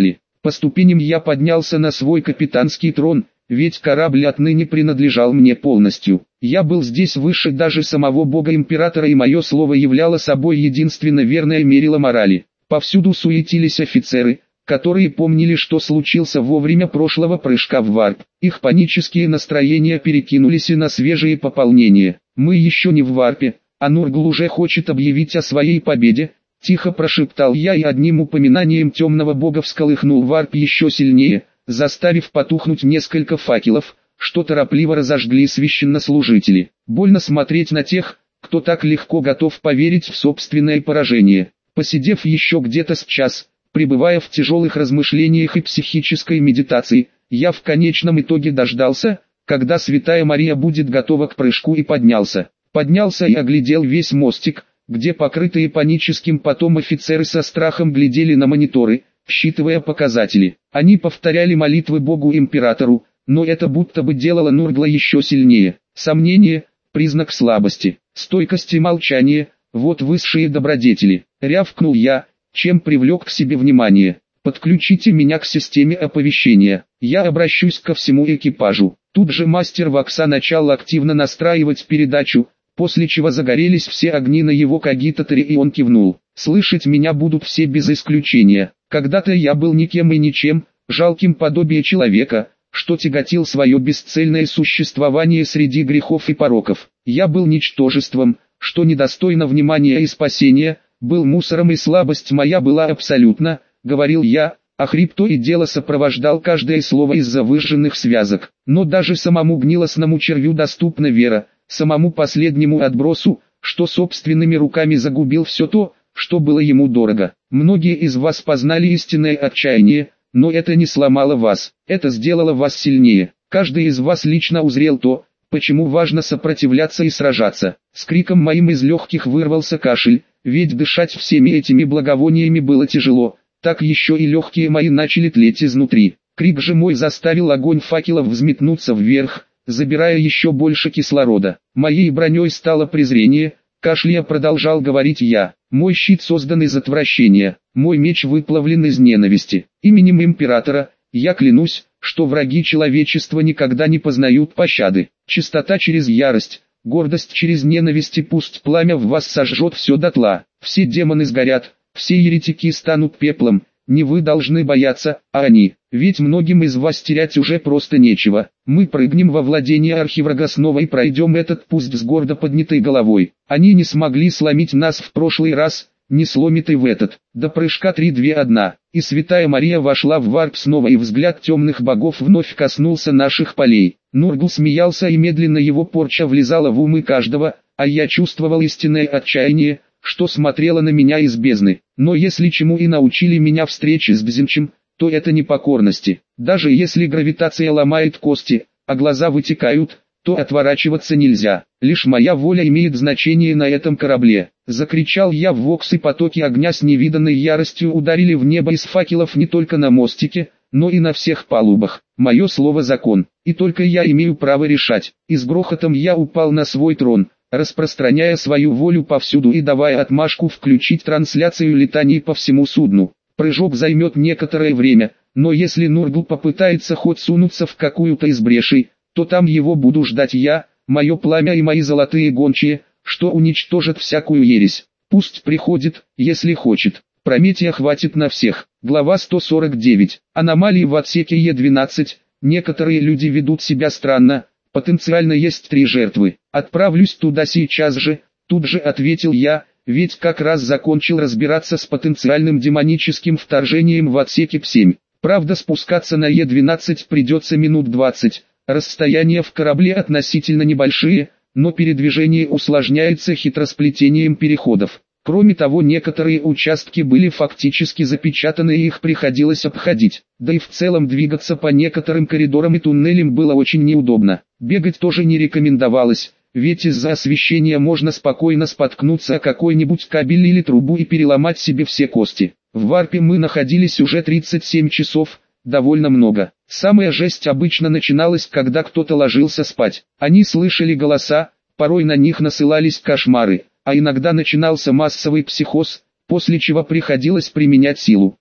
Speaker 1: По ступеням я поднялся на свой капитанский трон, ведь корабль отныне принадлежал мне полностью. Я был здесь выше даже самого бога-императора, и мое слово являло собой единственно верное мерило морали. Повсюду суетились офицеры, которые помнили, что случился во время прошлого прыжка в варп. Их панические настроения перекинулись и на свежие пополнения. «Мы еще не в варпе, а Нургл уже хочет объявить о своей победе», — тихо прошептал я, и одним упоминанием темного бога всколыхнул варп еще сильнее, заставив потухнуть несколько факелов, что торопливо разожгли священнослужители. Больно смотреть на тех, кто так легко готов поверить в собственное поражение. Посидев еще где-то с час, пребывая в тяжелых размышлениях и психической медитации, я в конечном итоге дождался, когда Святая Мария будет готова к прыжку, и поднялся. Поднялся и оглядел весь мостик, где покрытые паническим потом офицеры со страхом глядели на мониторы, считывая показатели. Они повторяли молитвы Богу-императору, но это будто бы делало Нургла еще сильнее. Сомнение – признак слабости, стойкость и молчание – вот высшие добродетели. Рявкнул я, чем привлек к себе внимание. «Подключите меня к системе оповещения, я обращусь ко всему экипажу». Тут же мастер Вакса начал активно настраивать передачу, после чего загорелись все огни на его кагитаторе, и он кивнул. «Слышать меня будут все без исключения. Когда-то я был никем и ничем, жалким подобие человека, что тяготил свое бесцельное существование среди грехов и пороков. Я был ничтожеством, что недостойно внимания и спасения, был мусором, и слабость моя была абсолютна», — говорил я, а хрип то и дело сопровождал каждое слово из-за выжженных связок. Но даже самому гнилостному червю доступна вера, самому последнему отбросу, что собственными руками загубил все то, что было ему дорого. Многие из вас познали истинное отчаяние, но это не сломало вас, это сделало вас сильнее. Каждый из вас лично узрел то, почему важно сопротивляться и сражаться. С криком моим из легких вырвался кашель, ведь дышать всеми этими благовониями было тяжело, так еще и легкие мои начали тлеть изнутри. Крик же мой заставил огонь факелов взметнуться вверх, забирая еще больше кислорода. Моей броней стало презрение, кашляя продолжал говорить я. Мой щит создан из отвращения, мой меч выплавлен из ненависти. Именем императора, я клянусь, что враги человечества никогда не познают пощады. Чистота через ярость, гордость через ненависть, и пусть пламя в вас сожжет все дотла. Все демоны сгорят, все еретики станут пеплом, не вы должны бояться, а они. Ведь многим из вас терять уже просто нечего. Мы прыгнем во владение архиврага снова и пройдем этот путь с гордо поднятой головой. Они не смогли сломить нас в прошлый раз, не сломит и в этот. До прыжка 3-2-1. И Святая Мария вошла в варп снова, и взгляд темных богов вновь коснулся наших полей. Нургл смеялся, и медленно его порча влезала в умы каждого, а я чувствовал истинное отчаяние, что смотрело на меня из бездны. Но если чему и научили меня встречи с Дзинчем, то это непокорности. Даже если гравитация ломает кости, а глаза вытекают, то отворачиваться нельзя. Лишь моя воля имеет значение на этом корабле. Закричал я в вокс, и потоки огня с невиданной яростью ударили в небо из факелов не только на мостике, но и на всех палубах. Мое слово закон, и только я имею право решать. И с грохотом я упал на свой трон, распространяя свою волю повсюду и давая отмашку включить трансляцию летаний по всему судну. Прыжок займет некоторое время, но если Нургл попытается хоть сунуться в какую-то из брешей, то там его буду ждать я, мое пламя и мои золотые гончие, что уничтожат всякую ересь. Пусть приходит, если хочет. Прометия хватит на всех. Глава 149. Аномалии в отсеке Е12. Некоторые люди ведут себя странно. Потенциально есть 3 жертвы. Отправлюсь туда сейчас же, тут же ответил я, ведь как раз закончил разбираться с потенциальным демоническим вторжением в отсеке П7. Правда, спускаться на Е12 придется минут 20. Расстояния в корабле относительно небольшие, но передвижение усложняется хитросплетением переходов. Кроме того, некоторые участки были фактически запечатаны, и их приходилось обходить. Да и в целом двигаться по некоторым коридорам и туннелям было очень неудобно. Бегать тоже не рекомендовалось, ведь из-за освещения можно спокойно споткнуться о какой-нибудь кабель или трубу и переломать себе все кости. В варпе мы находились уже 37 часов, довольно много. Самая жесть обычно начиналась, когда кто-то ложился спать. Они слышали голоса, порой на них насылались кошмары, а иногда начинался массовый психоз, после чего приходилось применять силу.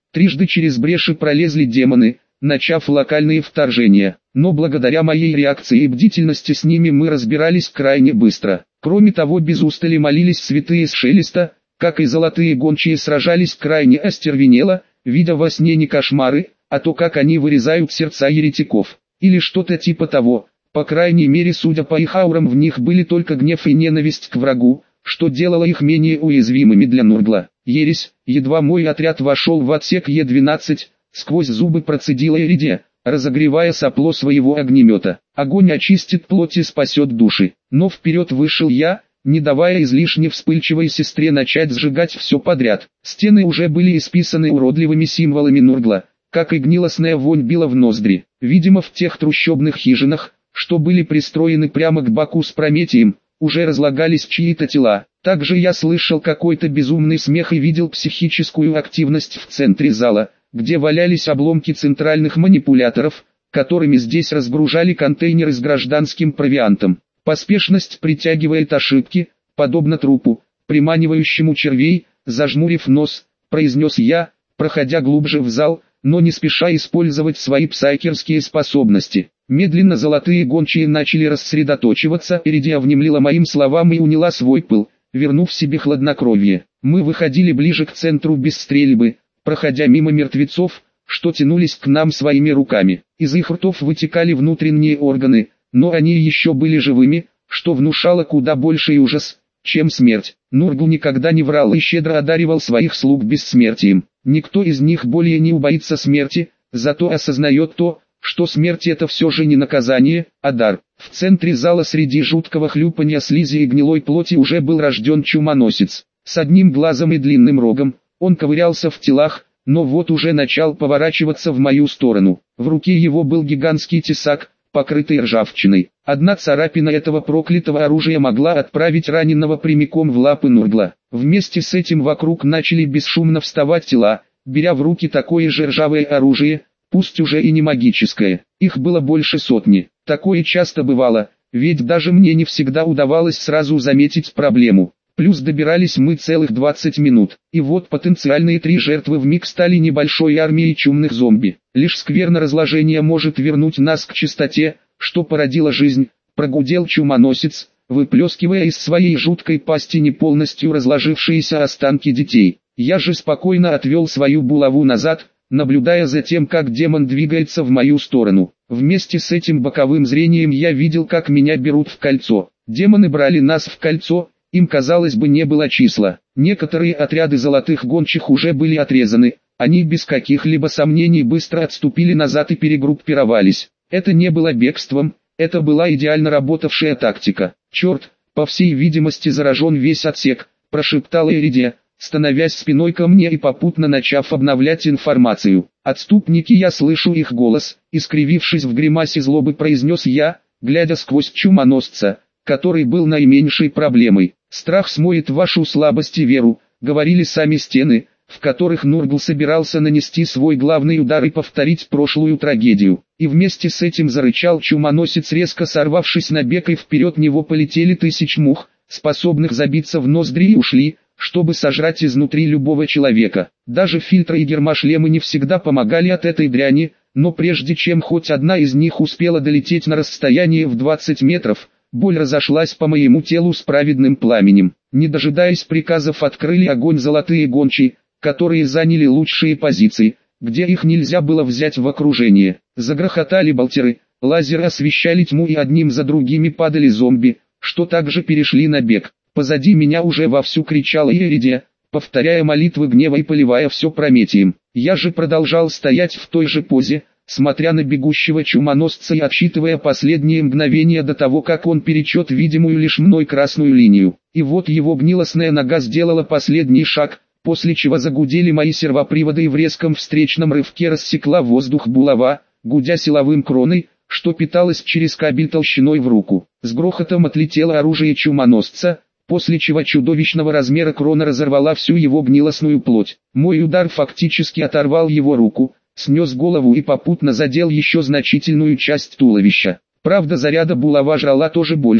Speaker 1: Трижды через бреши пролезли демоны, начав локальные вторжения, но благодаря моей реакции и бдительности с ними мы разбирались крайне быстро. Кроме того, без устали молились святые с Шелеста, как и золотые гончие сражались крайне остервенело, видя во сне не кошмары, а то, как они вырезают сердца еретиков, или что-то типа того. По крайней мере, судя по их аурам, в них были только гнев и ненависть к врагу, что делало их менее уязвимыми для Нургла. Ересь, едва мой отряд вошел в отсек Е-12, сквозь зубы процедила Эридия, разогревая сопло своего огнемета. Огонь очистит плоть и спасет души. Но вперед вышел я, не давая излишне вспыльчивой сестре начать сжигать все подряд. Стены уже были исписаны уродливыми символами Нургла, как и гнилостная вонь била в ноздри. Видимо, в тех трущобных хижинах, что были пристроены прямо к Баку с Прометием, уже разлагались чьи-то тела. Также я слышал какой-то безумный смех и видел психическую активность в центре зала, где валялись обломки центральных манипуляторов, которыми здесь разгружали контейнеры с гражданским провиантом. Поспешность притягивает ошибки, подобно трупу, приманивающему червей. Зажмурив нос, произнес я, проходя глубже в зал, но не спеша использовать свои псайкерские способности. Медленно золотые гончие начали рассредоточиваться, Эридия внемлила моим словам и уняла свой пыл, вернув себе хладнокровие. Мы выходили ближе к центру без стрельбы, проходя мимо мертвецов, что тянулись к нам своими руками. Из их ртов вытекали внутренние органы, но они еще были живыми, что внушало куда больший ужас, чем смерть. Нургл никогда не врал и щедро одаривал своих слуг бессмертием. Никто из них более не убоится смерти, зато осознает то, что смерть это все же не наказание, а дар. В центре зала среди жуткого хлюпанья слизи и гнилой плоти уже был рожден чумоносец. С одним глазом и длинным рогом, он ковырялся в телах, но вот уже начал поворачиваться в мою сторону. В руке его был гигантский тесак, покрытый ржавчиной. Одна царапина этого проклятого оружия могла отправить раненого прямиком в лапы Нургла. Вместе с этим вокруг начали бесшумно вставать тела, беря в руки такое же ржавое оружие, пусть уже и не магическое. Их было больше сотни. Такое часто бывало, ведь даже мне не всегда удавалось сразу заметить проблему. Плюс добирались мы целых 20 минут. И вот потенциальные 3 жертвы вмиг стали небольшой армией чумных зомби. Лишь скверное разложение может вернуть нас к чистоте, что породила жизнь, прогудел чумоносец, выплескивая из своей жуткой пасти не полностью разложившиеся останки детей. Я же спокойно отвел свою булаву назад, наблюдая за тем, как демон двигается в мою сторону. Вместе с этим боковым зрением я видел, как меня берут в кольцо. Демоны брали нас в кольцо, им, казалось бы, не было числа. Некоторые отряды золотых гончих уже были отрезаны, они без каких-либо сомнений быстро отступили назад и перегруппировались. Это не было бегством, это была идеально работавшая тактика. «Черт, по всей видимости заражен весь отсек», – прошептала Эридия, становясь спиной ко мне и попутно начав обновлять информацию. «Отступники», я слышу их голос, искривившись в гримасе злобы, произнес я, глядя сквозь чумоносца, который был наименьшей проблемой. «Страх смоет вашу слабость и веру», — говорили сами стены, в которых Нургл собирался нанести свой главный удар и повторить прошлую трагедию. И вместе с этим зарычал чумоносец, резко сорвавшись на бег, и вперед него полетели 1000 мух, способных забиться в ноздри, и ушли, чтобы сожрать изнутри любого человека. Даже фильтры и гермошлемы не всегда помогали от этой дряни, но прежде чем хоть одна из них успела долететь на расстояние в 20 метров, боль разошлась по моему телу с праведным пламенем. Не дожидаясь приказов, открыли огонь золотые гончие, которые заняли лучшие позиции, где их нельзя было взять в окружение. Загрохотали болтеры, лазеры освещали тьму, и одним за другими падали зомби, что также перешли на бег. Позади меня уже вовсю кричала Эридия, повторяя молитвы гнева и поливая все Прометием. Я же продолжал стоять в той же позе, смотря на бегущего чумоносца и отсчитывая последние мгновения до того, как он перечет видимую лишь мной красную линию. И вот его гнилостная нога сделала последний шаг, после чего загудели мои сервоприводы, и в резком встречном рывке рассекла воздух булава, гудя силовым кроной, что питалось через кабель толщиной в руку. С грохотом отлетело оружие чумоносца, после чего чудовищного размера крона разорвала всю его гнилостную плоть. Мой удар фактически оторвал его руку, снес голову и попутно задел еще значительную часть туловища. Правда, заряда булава жрала тоже больше,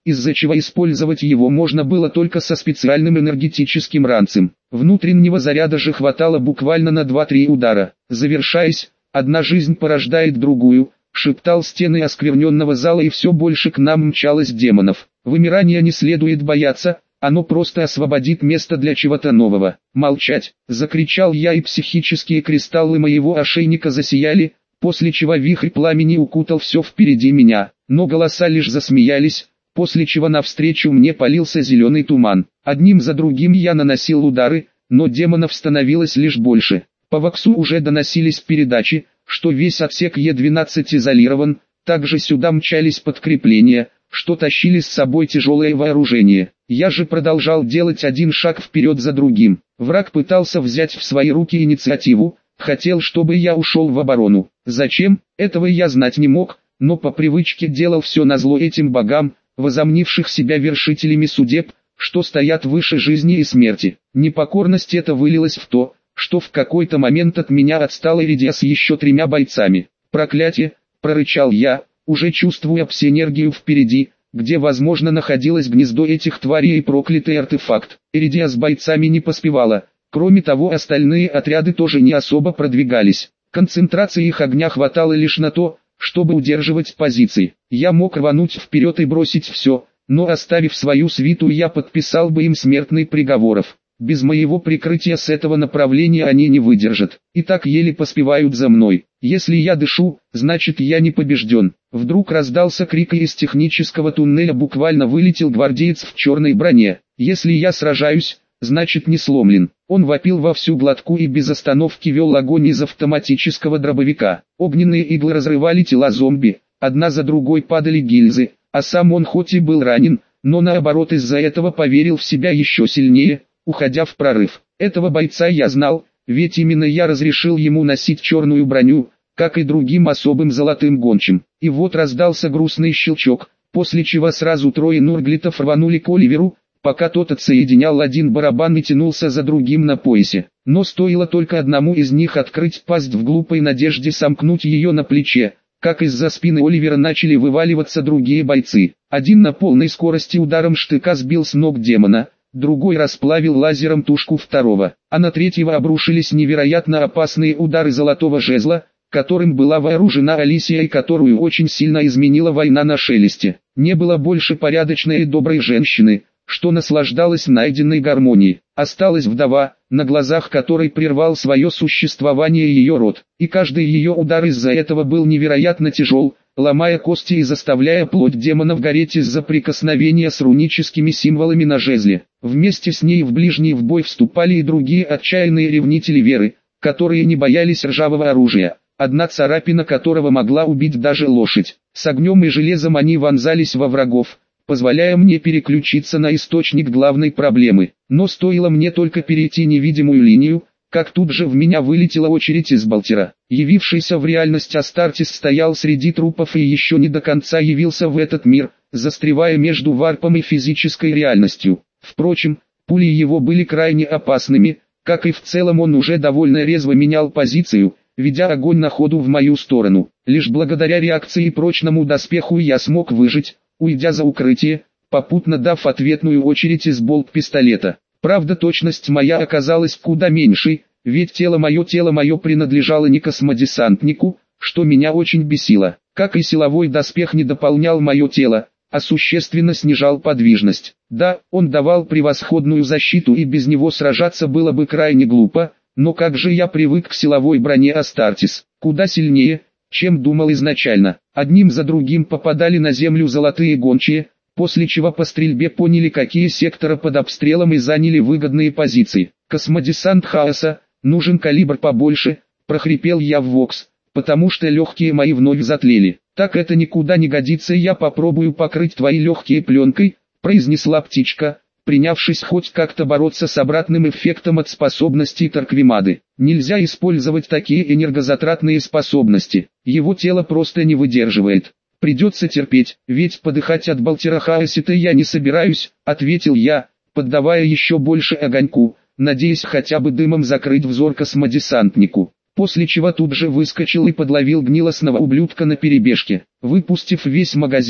Speaker 1: из-за чего использовать его можно было только со специальным энергетическим ранцем. Внутреннего заряда же хватало буквально на 2-3 удара. Завершаясь, одна жизнь порождает другую, шептал стены оскверненного зала, и все больше к нам мчалось демонов. Вымирания не следует бояться, оно просто освободит место для чего-то нового. «Молчать!» — закричал я, и психические кристаллы моего ошейника засияли, после чего вихрь пламени укутал все впереди меня, но голоса лишь засмеялись, после чего навстречу мне полился зеленый туман. Одним за другим я наносил удары, но демонов становилось лишь больше. По Воксу уже доносились передачи, что весь отсек Е-12 изолирован, также сюда мчались подкрепления, что тащили с собой тяжелое вооружение. Я же продолжал делать один шаг вперед за другим. Враг пытался взять в свои руки инициативу, хотел, чтобы я ушел в оборону. Зачем, этого я знать не мог, но по привычке делал все назло этим богам, возомнивших себя вершителями судеб, что стоят выше жизни и смерти. Непокорность эта вылилась в то, что в какой-то момент от меня отстал Иридия с еще 3 бойцами. «Проклятие!» — прорычал я, уже чувствуя псиэнергию впереди, где возможно находилось гнездо этих тварей и проклятый артефакт. Иридия с бойцами не поспевала, кроме того остальные отряды тоже не особо продвигались. Концентрации их огня хватало лишь на то, чтобы удерживать позиции. Я мог рвануть вперед и бросить все, но оставив свою свиту, я подписал бы им смертный приговоров. Без моего прикрытия с этого направления они не выдержат, и так еле поспевают за мной. Если я дышу, значит я не побежден. Вдруг раздался крик, и из технического туннеля буквально вылетел гвардеец в черной броне. Если я сражаюсь, значит не сломлен. Он вопил во всю глотку и без остановки вел огонь из автоматического дробовика. Огненные иглы разрывали тела зомби, одна за другой падали гильзы, а сам он хоть и был ранен, но наоборот из-за этого поверил в себя еще сильнее, уходя в прорыв. Этого бойца я знал, ведь именно я разрешил ему носить черную броню, как и другим особым золотым гончим. И вот раздался грустный щелчок, после чего сразу 3 нурглитов рванули к Оливеру, пока тот отсоединял один барабан и тянулся за другим на поясе. Но стоило только одному из них открыть пасть в глупой надежде сомкнуть ее на плече, как из-за спины Оливера начали вываливаться другие бойцы. Один на полной скорости ударом штыка сбил с ног демона, другой расплавил лазером тушку второго, а на третьего обрушились невероятно опасные удары золотого жезла, которым была вооружена Алисия и которую очень сильно изменила война на Шелесте. Не было больше порядочной и доброй женщины, что наслаждалась найденной гармонией. Осталась вдова, на глазах которой прервал свое существование ее род, и каждый ее удар из-за этого был невероятно тяжел, ломая кости и заставляя плоть демонов гореть из-за прикосновения с руническими символами на жезле. Вместе с ней в ближний бой вступали и другие отчаянные ревнители веры, которые не боялись ржавого оружия, одна царапина которого могла убить даже лошадь. С огнем и железом они вонзались во врагов, позволяя мне переключиться на источник главной проблемы. Но стоило мне только перейти невидимую линию, как тут же в меня вылетела очередь из Балтера. Явившийся в реальность Астартес стоял среди трупов и еще не до конца явился в этот мир, застревая между варпом и физической реальностью. Впрочем, пули его были крайне опасными, как и в целом он уже довольно резво менял позицию, ведя огонь на ходу в мою сторону. Лишь благодаря реакции и прочному доспеху я смог выжить, уйдя за укрытие, попутно дав ответную очередь из болт-пистолета. Правда, точность моя оказалась куда меньшей, ведь тело мое принадлежало не космодесантнику, что меня очень бесило. Как и силовой доспех не дополнял мое тело, а существенно снижал подвижность. Да, он давал превосходную защиту и без него сражаться было бы крайне глупо, но как же я привык к силовой броне Астартес, куда сильнее, чем думал изначально. Одним за другим попадали на землю золотые гончие, после чего по стрельбе поняли, какие секторы под обстрелом, и заняли выгодные позиции. «Космодесант Хаоса, нужен калибр побольше», — прохрипел я в Вокс, потому что легкие мои вновь затлели. «Так это никуда не годится, я попробую покрыть твои легкие пленкой», — произнесла птичка, принявшись хоть как-то бороться с обратным эффектом от способностей Тарквимады. Нельзя использовать такие энергозатратные способности, его тело просто не выдерживает. «Придется терпеть, ведь подыхать от Балтера Хаосита я не собираюсь», — ответил я, поддавая еще больше огоньку, надеясь хотя бы дымом закрыть взор космодесантнику. После чего тут же выскочил и подловил гнилостного ублюдка на перебежке. Выпустив весь магазин,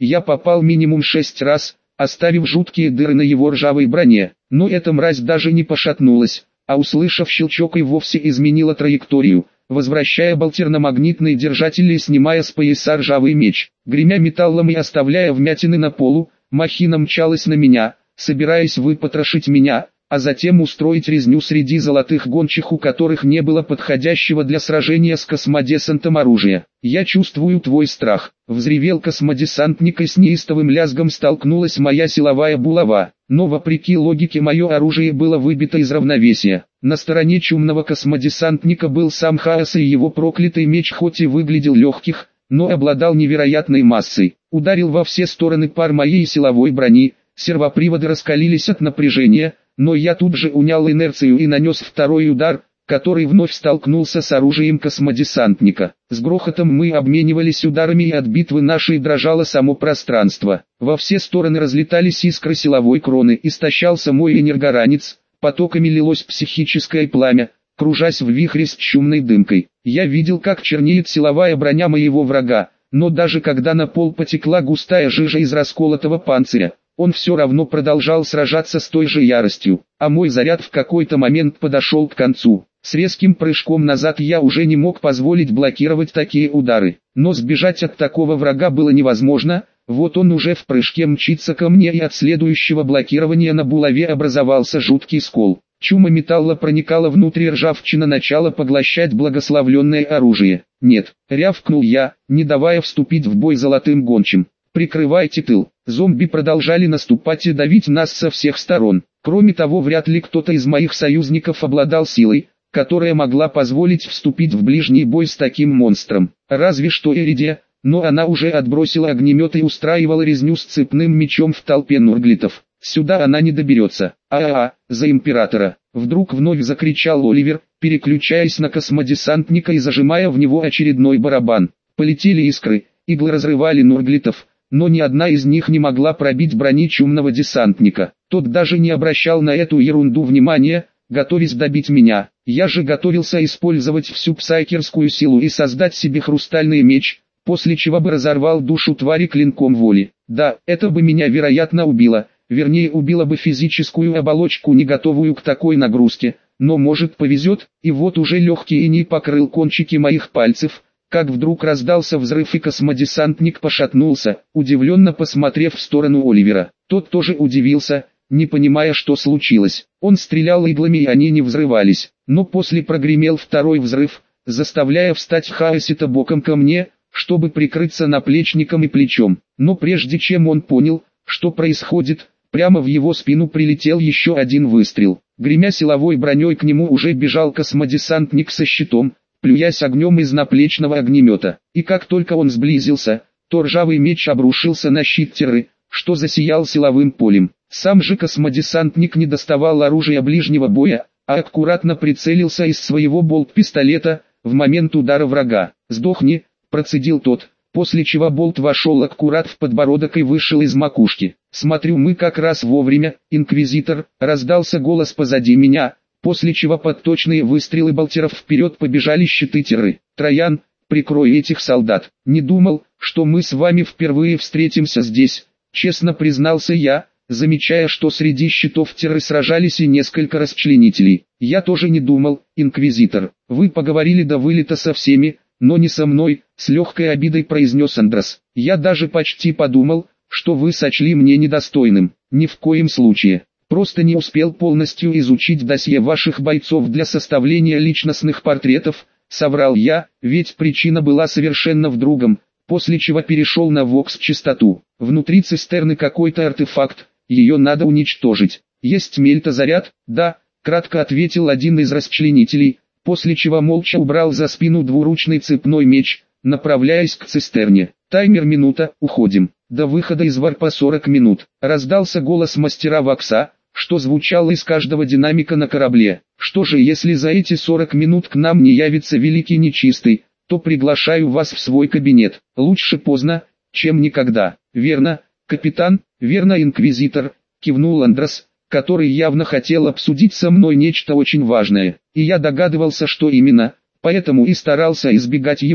Speaker 1: Я попал минимум 6 раз, оставив жуткие дыры на его ржавой броне, но эта мразь даже не пошатнулась, а услышав щелчок и вовсе изменила траекторию, возвращая болтер на магнитные держатели и снимая с пояса ржавый меч. Гремя металлом и оставляя вмятины на полу, махина мчалась на меня, собираясь выпотрошить меня, а затем устроить резню среди золотых гончих, у которых не было подходящего для сражения с космодесантом оружия. «Я чувствую твой страх», — взревел космодесантник, и с неистовым лязгом столкнулась моя силовая булава. Но вопреки логике мое оружие было выбито из равновесия. На стороне чумного космодесантника был сам хаос, и его проклятый меч хоть и выглядел легких, но обладал невероятной массой. Ударил во все стороны пар моей силовой брони, сервоприводы раскалились от напряжения, но я тут же унял инерцию и нанес второй удар, который вновь столкнулся с оружием космодесантника. С грохотом мы обменивались ударами, и от битвы нашей дрожало само пространство. Во все стороны разлетались искры силовой кроны, истощался мой энергоранец, потоками лилось психическое пламя, кружась в вихре с чумной дымкой. Я видел, как чернеет силовая броня моего врага, но даже когда на пол потекла густая жижа из расколотого панциря, он все равно продолжал сражаться с той же яростью, а мой заряд в какой-то момент подошел к концу. С резким прыжком назад я уже не мог позволить блокировать такие удары, но сбежать от такого врага было невозможно. Вот он уже в прыжке мчится ко мне, и от следующего блокирования на булаве образовался жуткий скол. Чума металла проникала внутрь, ржавчина начала поглощать благословленное оружие. «Нет», — рявкнул я, не давая вступить в бой золотым гончим. «Прикрывайте тыл». Зомби продолжали наступать и давить нас со всех сторон. Кроме того, вряд ли кто-то из моих союзников обладал силой, которая могла позволить вступить в ближний бой с таким монстром. Разве что Эридия, но она уже отбросила огнемет и устраивала резню с цепным мечом в толпе нурглитов. Сюда она не доберется. За императора! Вдруг вновь закричал Оливер, переключаясь на космодесантника и зажимая в него очередной барабан. Полетели искры, иглы разрывали нурглитов, но ни одна из них не могла пробить брони чумного десантника. Тот даже не обращал на эту ерунду внимания, готовясь добить меня. Я же готовился использовать всю псайкерскую силу и создать себе хрустальный меч, после чего бы разорвал душу твари клинком воли. Да, это бы меня вероятно убило, вернее убило бы физическую оболочку, не готовую к такой нагрузке, но может повезет, и вот уже легкий иней покрыл кончики моих пальцев, как вдруг раздался взрыв, и космодесантник пошатнулся, удивленно посмотрев в сторону Оливера. Тот тоже удивился, не понимая, что случилось. Он стрелял иглами, и они не взрывались, но после прогремел второй взрыв, заставляя встать Хаосита боком ко мне, чтобы прикрыться наплечником и плечом. Но прежде чем он понял, что происходит, прямо в его спину прилетел еще один выстрел. Гремя силовой броней, к нему уже бежал космодесантник со щитом, плюясь огнем из наплечного огнемета. И как только он сблизился, то ржавый меч обрушился на щит Терры, что засиял силовым полем. Сам же космодесантник не доставал оружия ближнего боя, а аккуратно прицелился из своего болт-пистолета в момент удара врага. «Сдохни», — процедил тот, после чего болт вошел аккурат в подбородок и вышел из макушки. «Смотрю, мы как раз вовремя, инквизитор», — раздался голос позади меня, после чего под точные выстрелы болтеров вперед побежали щиты Терры. «Троян, прикрой этих солдат». «Не думал, что мы с вами впервые встретимся здесь», — честно признался я, замечая, что среди щитов Терры сражались и несколько расчленителей. «Я тоже не думал, инквизитор. Вы поговорили до вылета со всеми, но не со мной», — с легкой обидой произнес Андрос. «Я даже почти подумал, что вы сочли мне недостойным». «Ни в коем случае. Просто не успел полностью изучить досье ваших бойцов для составления личностных портретов», — соврал я, ведь причина была совершенно в другом, после чего перешел на вокс-частоту. «Внутри цистерны какой-то артефакт, ее надо уничтожить». «Есть мельтозаряд?» «Да», — кратко ответил один из расчленителей, после чего молча убрал за спину двуручный цепной меч, направляясь к цистерне. «Таймер минута, уходим. До выхода из варпа 40 минут», — раздался голос мастера Вокса, что звучало из каждого динамика на корабле. «Что же, если за эти 40 минут к нам не явится Великий Нечистый, то приглашаю вас в свой кабинет. Лучше поздно, чем никогда». «Верно, капитан, верно, инквизитор», — кивнул Андрос, который явно хотел обсудить со мной нечто очень важное. И я догадывался, что именно, поэтому и старался избегать его,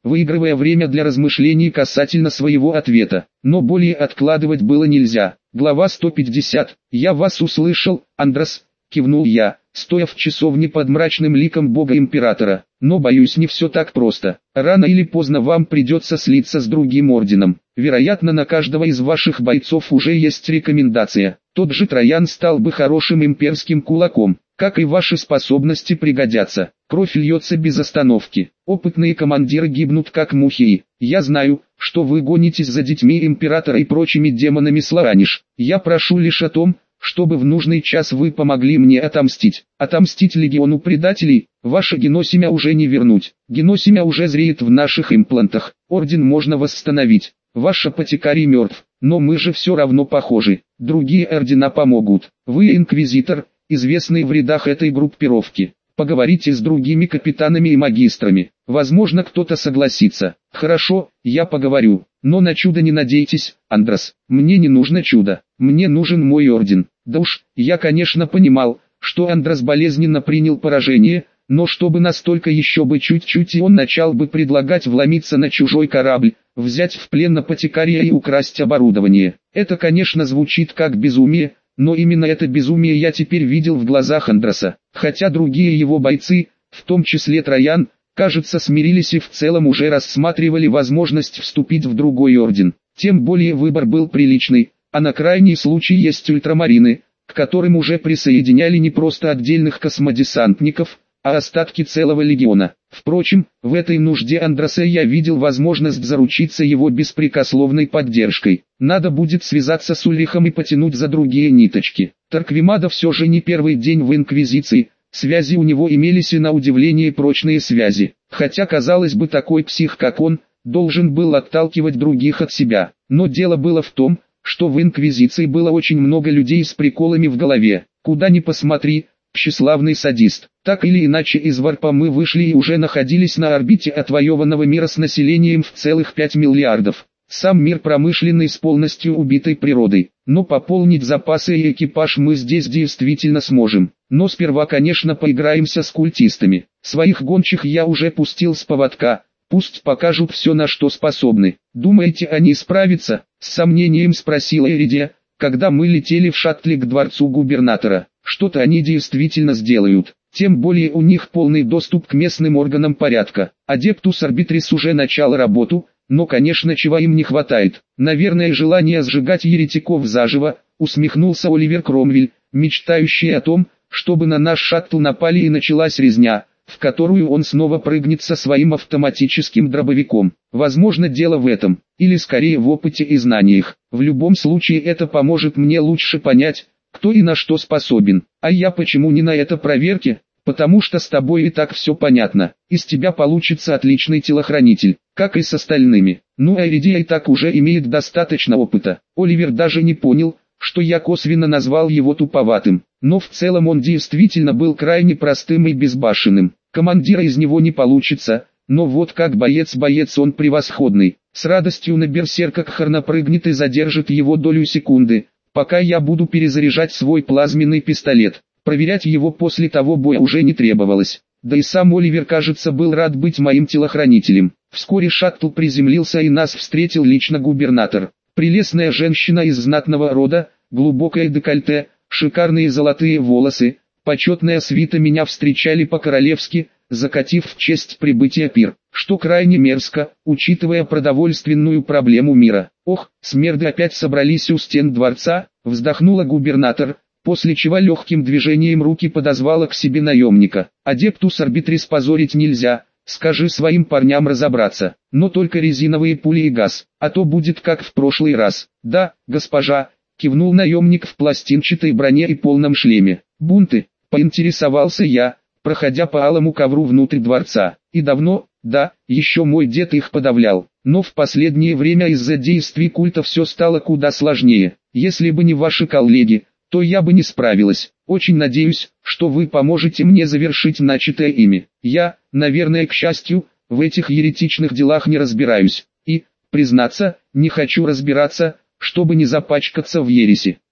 Speaker 1: выигрывая время для размышлений касательно своего ответа. Но более откладывать было нельзя. Глава 150. «Я вас услышал, Андрос», — кивнул я, стоя в часовне под мрачным ликом бога-императора. «Но боюсь, не все так просто. Рано или поздно вам придется слиться с другим орденом. Вероятно, на каждого из ваших бойцов уже есть рекомендация. Тот же Троян стал бы хорошим имперским кулаком. Как и ваши способности пригодятся. Кровь льется без остановки. Опытные командиры гибнут как мухи. И я знаю, что вы гонитесь за детьми императора и прочими демонами Слараниш. Я прошу лишь о том, чтобы в нужный час вы помогли мне отомстить. Отомстить легиону предателей. Ваше геносемя уже не вернуть. Геносемя уже зреет в наших имплантах. Орден можно восстановить. Ваш апотекарий мертв, но мы же все равно похожи. Другие ордена помогут. Вы инквизитор, известный в рядах этой группировки. Поговорите с другими капитанами и магистрами. Возможно, кто-то согласится. Хорошо, я поговорю. Но на чудо не надейтесь, Андрос. Мне не нужно чудо. Мне нужен мой орден. Да уж, я конечно понимал, что Андрос болезненно принял поражение, но чтобы настолько еще бы чуть-чуть, и он начал бы предлагать вломиться на чужой корабль, взять в плен апотекария и украсть оборудование. Это конечно звучит как безумие, но именно это безумие я теперь видел в глазах Андроса. Хотя другие его бойцы, в том числе Троян, кажется смирились и в целом уже рассматривали возможность вступить в другой орден. Тем более выбор был приличный, а на крайний случай есть ультрамарины, к которым уже присоединяли не просто отдельных космодесантников, а остатки целого легиона. Впрочем, в этой нужде Андроса я видел возможность заручиться его беспрекословной поддержкой. Надо будет связаться с Ульрихом и потянуть за другие ниточки. Тарквимада все же не первый день в Инквизиции, связи у него имелись и на удивление прочные связи. Хотя казалось бы, такой псих как он, должен был отталкивать других от себя. Но дело было в том, что в Инквизиции было очень много людей с приколами в голове. Куда ни посмотри, тщеславный садист. Так или иначе из варпа мы вышли и уже находились на орбите отвоеванного мира с населением в целых 5 миллиардов. Сам мир промышленный с полностью убитой природой. Но пополнить запасы и экипаж мы здесь действительно сможем. Но сперва, конечно, поиграемся с культистами. Своих гончих я уже пустил с поводка. Пусть покажут все, на что способны. Думаете, они справятся? С сомнением спросила Эридия, когда мы летели в шаттле к дворцу губернатора. Что-то они действительно сделают. Тем более у них полный доступ к местным органам порядка. Адептус Арбитрис уже начал работу, но конечно чего им не хватает. Наверное, желание сжигать еретиков заживо, усмехнулся Оливер Кромвель, мечтающий о том, чтобы на наш шаттл напали и началась резня, в которую он снова прыгнет со своим автоматическим дробовиком. Возможно, дело в этом, или скорее в опыте и знаниях. В любом случае это поможет мне лучше понять, кто и на что способен. А я почему не на это проверке? Потому что с тобой и так все понятно. Из тебя получится отличный телохранитель, как и с остальными. Ну а Эридия и так уже имеет достаточно опыта. Оливер даже не понял, что я косвенно назвал его туповатым. Но в целом он действительно был крайне простым и безбашенным. Командира из него не получится, но вот как боец он превосходный. С радостью на берсерка Кхарна прыгнет и задержит его долю секунды, пока я буду перезаряжать свой плазменный пистолет. Проверять его после того боя уже не требовалось. Да и сам Оливер, кажется, был рад быть моим телохранителем. Вскоре шаттл приземлился и нас встретил лично губернатор. Прелестная женщина из знатного рода, глубокое декольте, шикарные золотые волосы, почетная свита меня встречали по-королевски, закатив в честь прибытия пир, что крайне мерзко, учитывая продовольственную проблему мира. Ох, смерды опять собрались у стен дворца, вздохнула губернатор, после чего легким движением руки подозвала к себе наемника. Адептус Арбитрис позорить нельзя, скажи своим парням разобраться, но только резиновые пули и газ, а то будет как в прошлый раз. Да, госпожа, кивнул наемник в пластинчатой броне и полном шлеме. Бунты, поинтересовался я, проходя по алому ковру внутрь дворца. И давно? Да, еще мой дед их подавлял. Но в последнее время из-за действий культа все стало куда сложнее. Если бы не ваши коллеги, то я бы не справилась. Очень надеюсь, что вы поможете мне завершить начатое ими. Я, наверное, к счастью, в этих еретичных делах не разбираюсь. И, признаться, не хочу разбираться, чтобы не запачкаться в ереси.